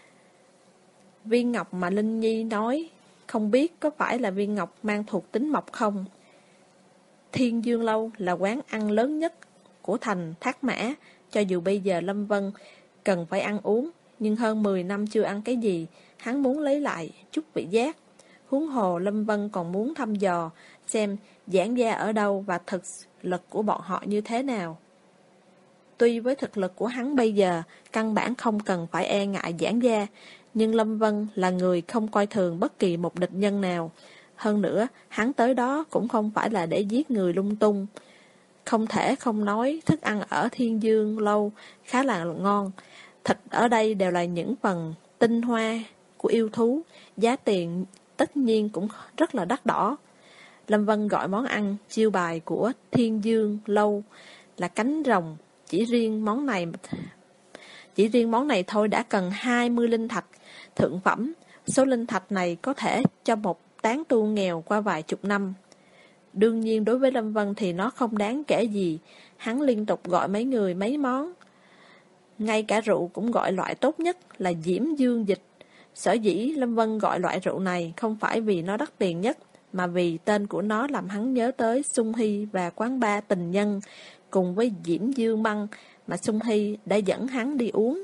Viên ngọc mà Linh Nhi nói không biết có phải là viên ngọc mang thuộc tính mộc không. Thiên Dương Lâu là quán ăn lớn nhất của thành Thác Mã. Cho dù bây giờ Lâm Vân cần phải ăn uống, nhưng hơn mười năm chưa ăn cái gì, hắn muốn lấy lại chút vị giác. Huống hồ Lâm Vân còn muốn thăm dò xem giảng gia ở đâu và thực lực của bọn họ như thế nào. Tuy với thực lực của hắn bây giờ căn bản không cần phải e ngại giảng gia, nhưng Lâm Vân là người không coi thường bất kỳ một địch nhân nào. Hơn nữa, hắn tới đó cũng không phải là để giết người lung tung. Không thể không nói, thức ăn ở Thiên Dương Lâu khá là ngon. Thịt ở đây đều là những phần tinh hoa của yêu thú, giá tiền tất nhiên cũng rất là đắt đỏ. Lâm Vân gọi món ăn chiêu bài của Thiên Dương Lâu là cánh rồng. Chỉ riêng món này Chỉ riêng món này thôi đã cần hai mươi linh thạch thượng phẩm. Số linh thạch này có thể cho một tán tu nghèo qua vài chục năm. Đương nhiên đối với Lâm Vân thì nó không đáng kể gì. Hắn liên tục gọi mấy người mấy món. Ngay cả rượu cũng gọi loại tốt nhất là Diễm Dương Dịch. Sở dĩ Lâm Vân gọi loại rượu này không phải vì nó đắt tiền nhất, mà vì tên của nó làm hắn nhớ tới Sung Hy và quán bar tình nhân, cùng với Diễm Dương Băng mà Sung Hy đã dẫn hắn đi uống.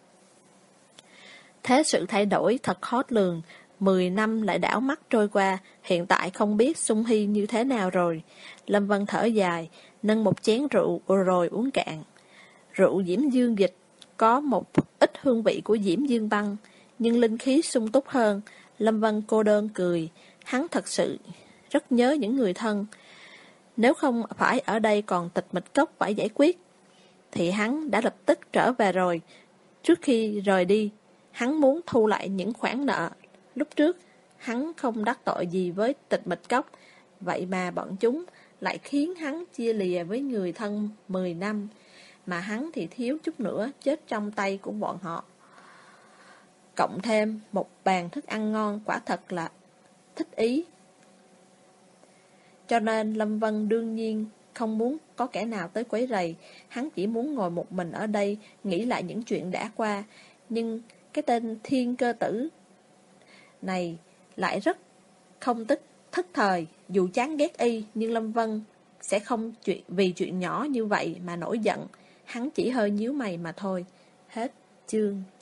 Thế sự thay đổi thật khó lường. Mười năm lại đảo mắt trôi qua, hiện tại không biết Sung Hy như thế nào rồi. Lâm Vân thở dài, nâng một chén rượu rồi uống cạn. Rượu Diễm Dương Dịch có một ít hương vị của Diễm Dương Băng, nhưng linh khí sung túc hơn. Lâm Vân cô đơn cười, hắn thật sự rất nhớ những người thân. Nếu không phải ở đây còn tịch mịch cốc phải giải quyết, thì hắn đã lập tức trở về rồi. Trước khi rời đi, hắn muốn thu lại những khoản nợ. Lúc trước, hắn không đắc tội gì với tịch mịch cốc, vậy mà bọn chúng lại khiến hắn chia lìa với người thân mười năm, mà hắn thì thiếu chút nữa chết trong tay của bọn họ. Cộng thêm một bàn thức ăn ngon, quả thật là thích ý. Cho nên Lâm Vân đương nhiên không muốn có kẻ nào tới quấy rầy. Hắn chỉ muốn ngồi một mình ở đây, nghĩ lại những chuyện đã qua. Nhưng cái tên Thiên Cơ Tử này lại rất không tích thất thời. Dù chán ghét y, nhưng Lâm Vân sẽ không chuyện vì chuyện nhỏ như vậy mà nổi giận. Hắn chỉ hơi nhíu mày mà thôi. Hết chương.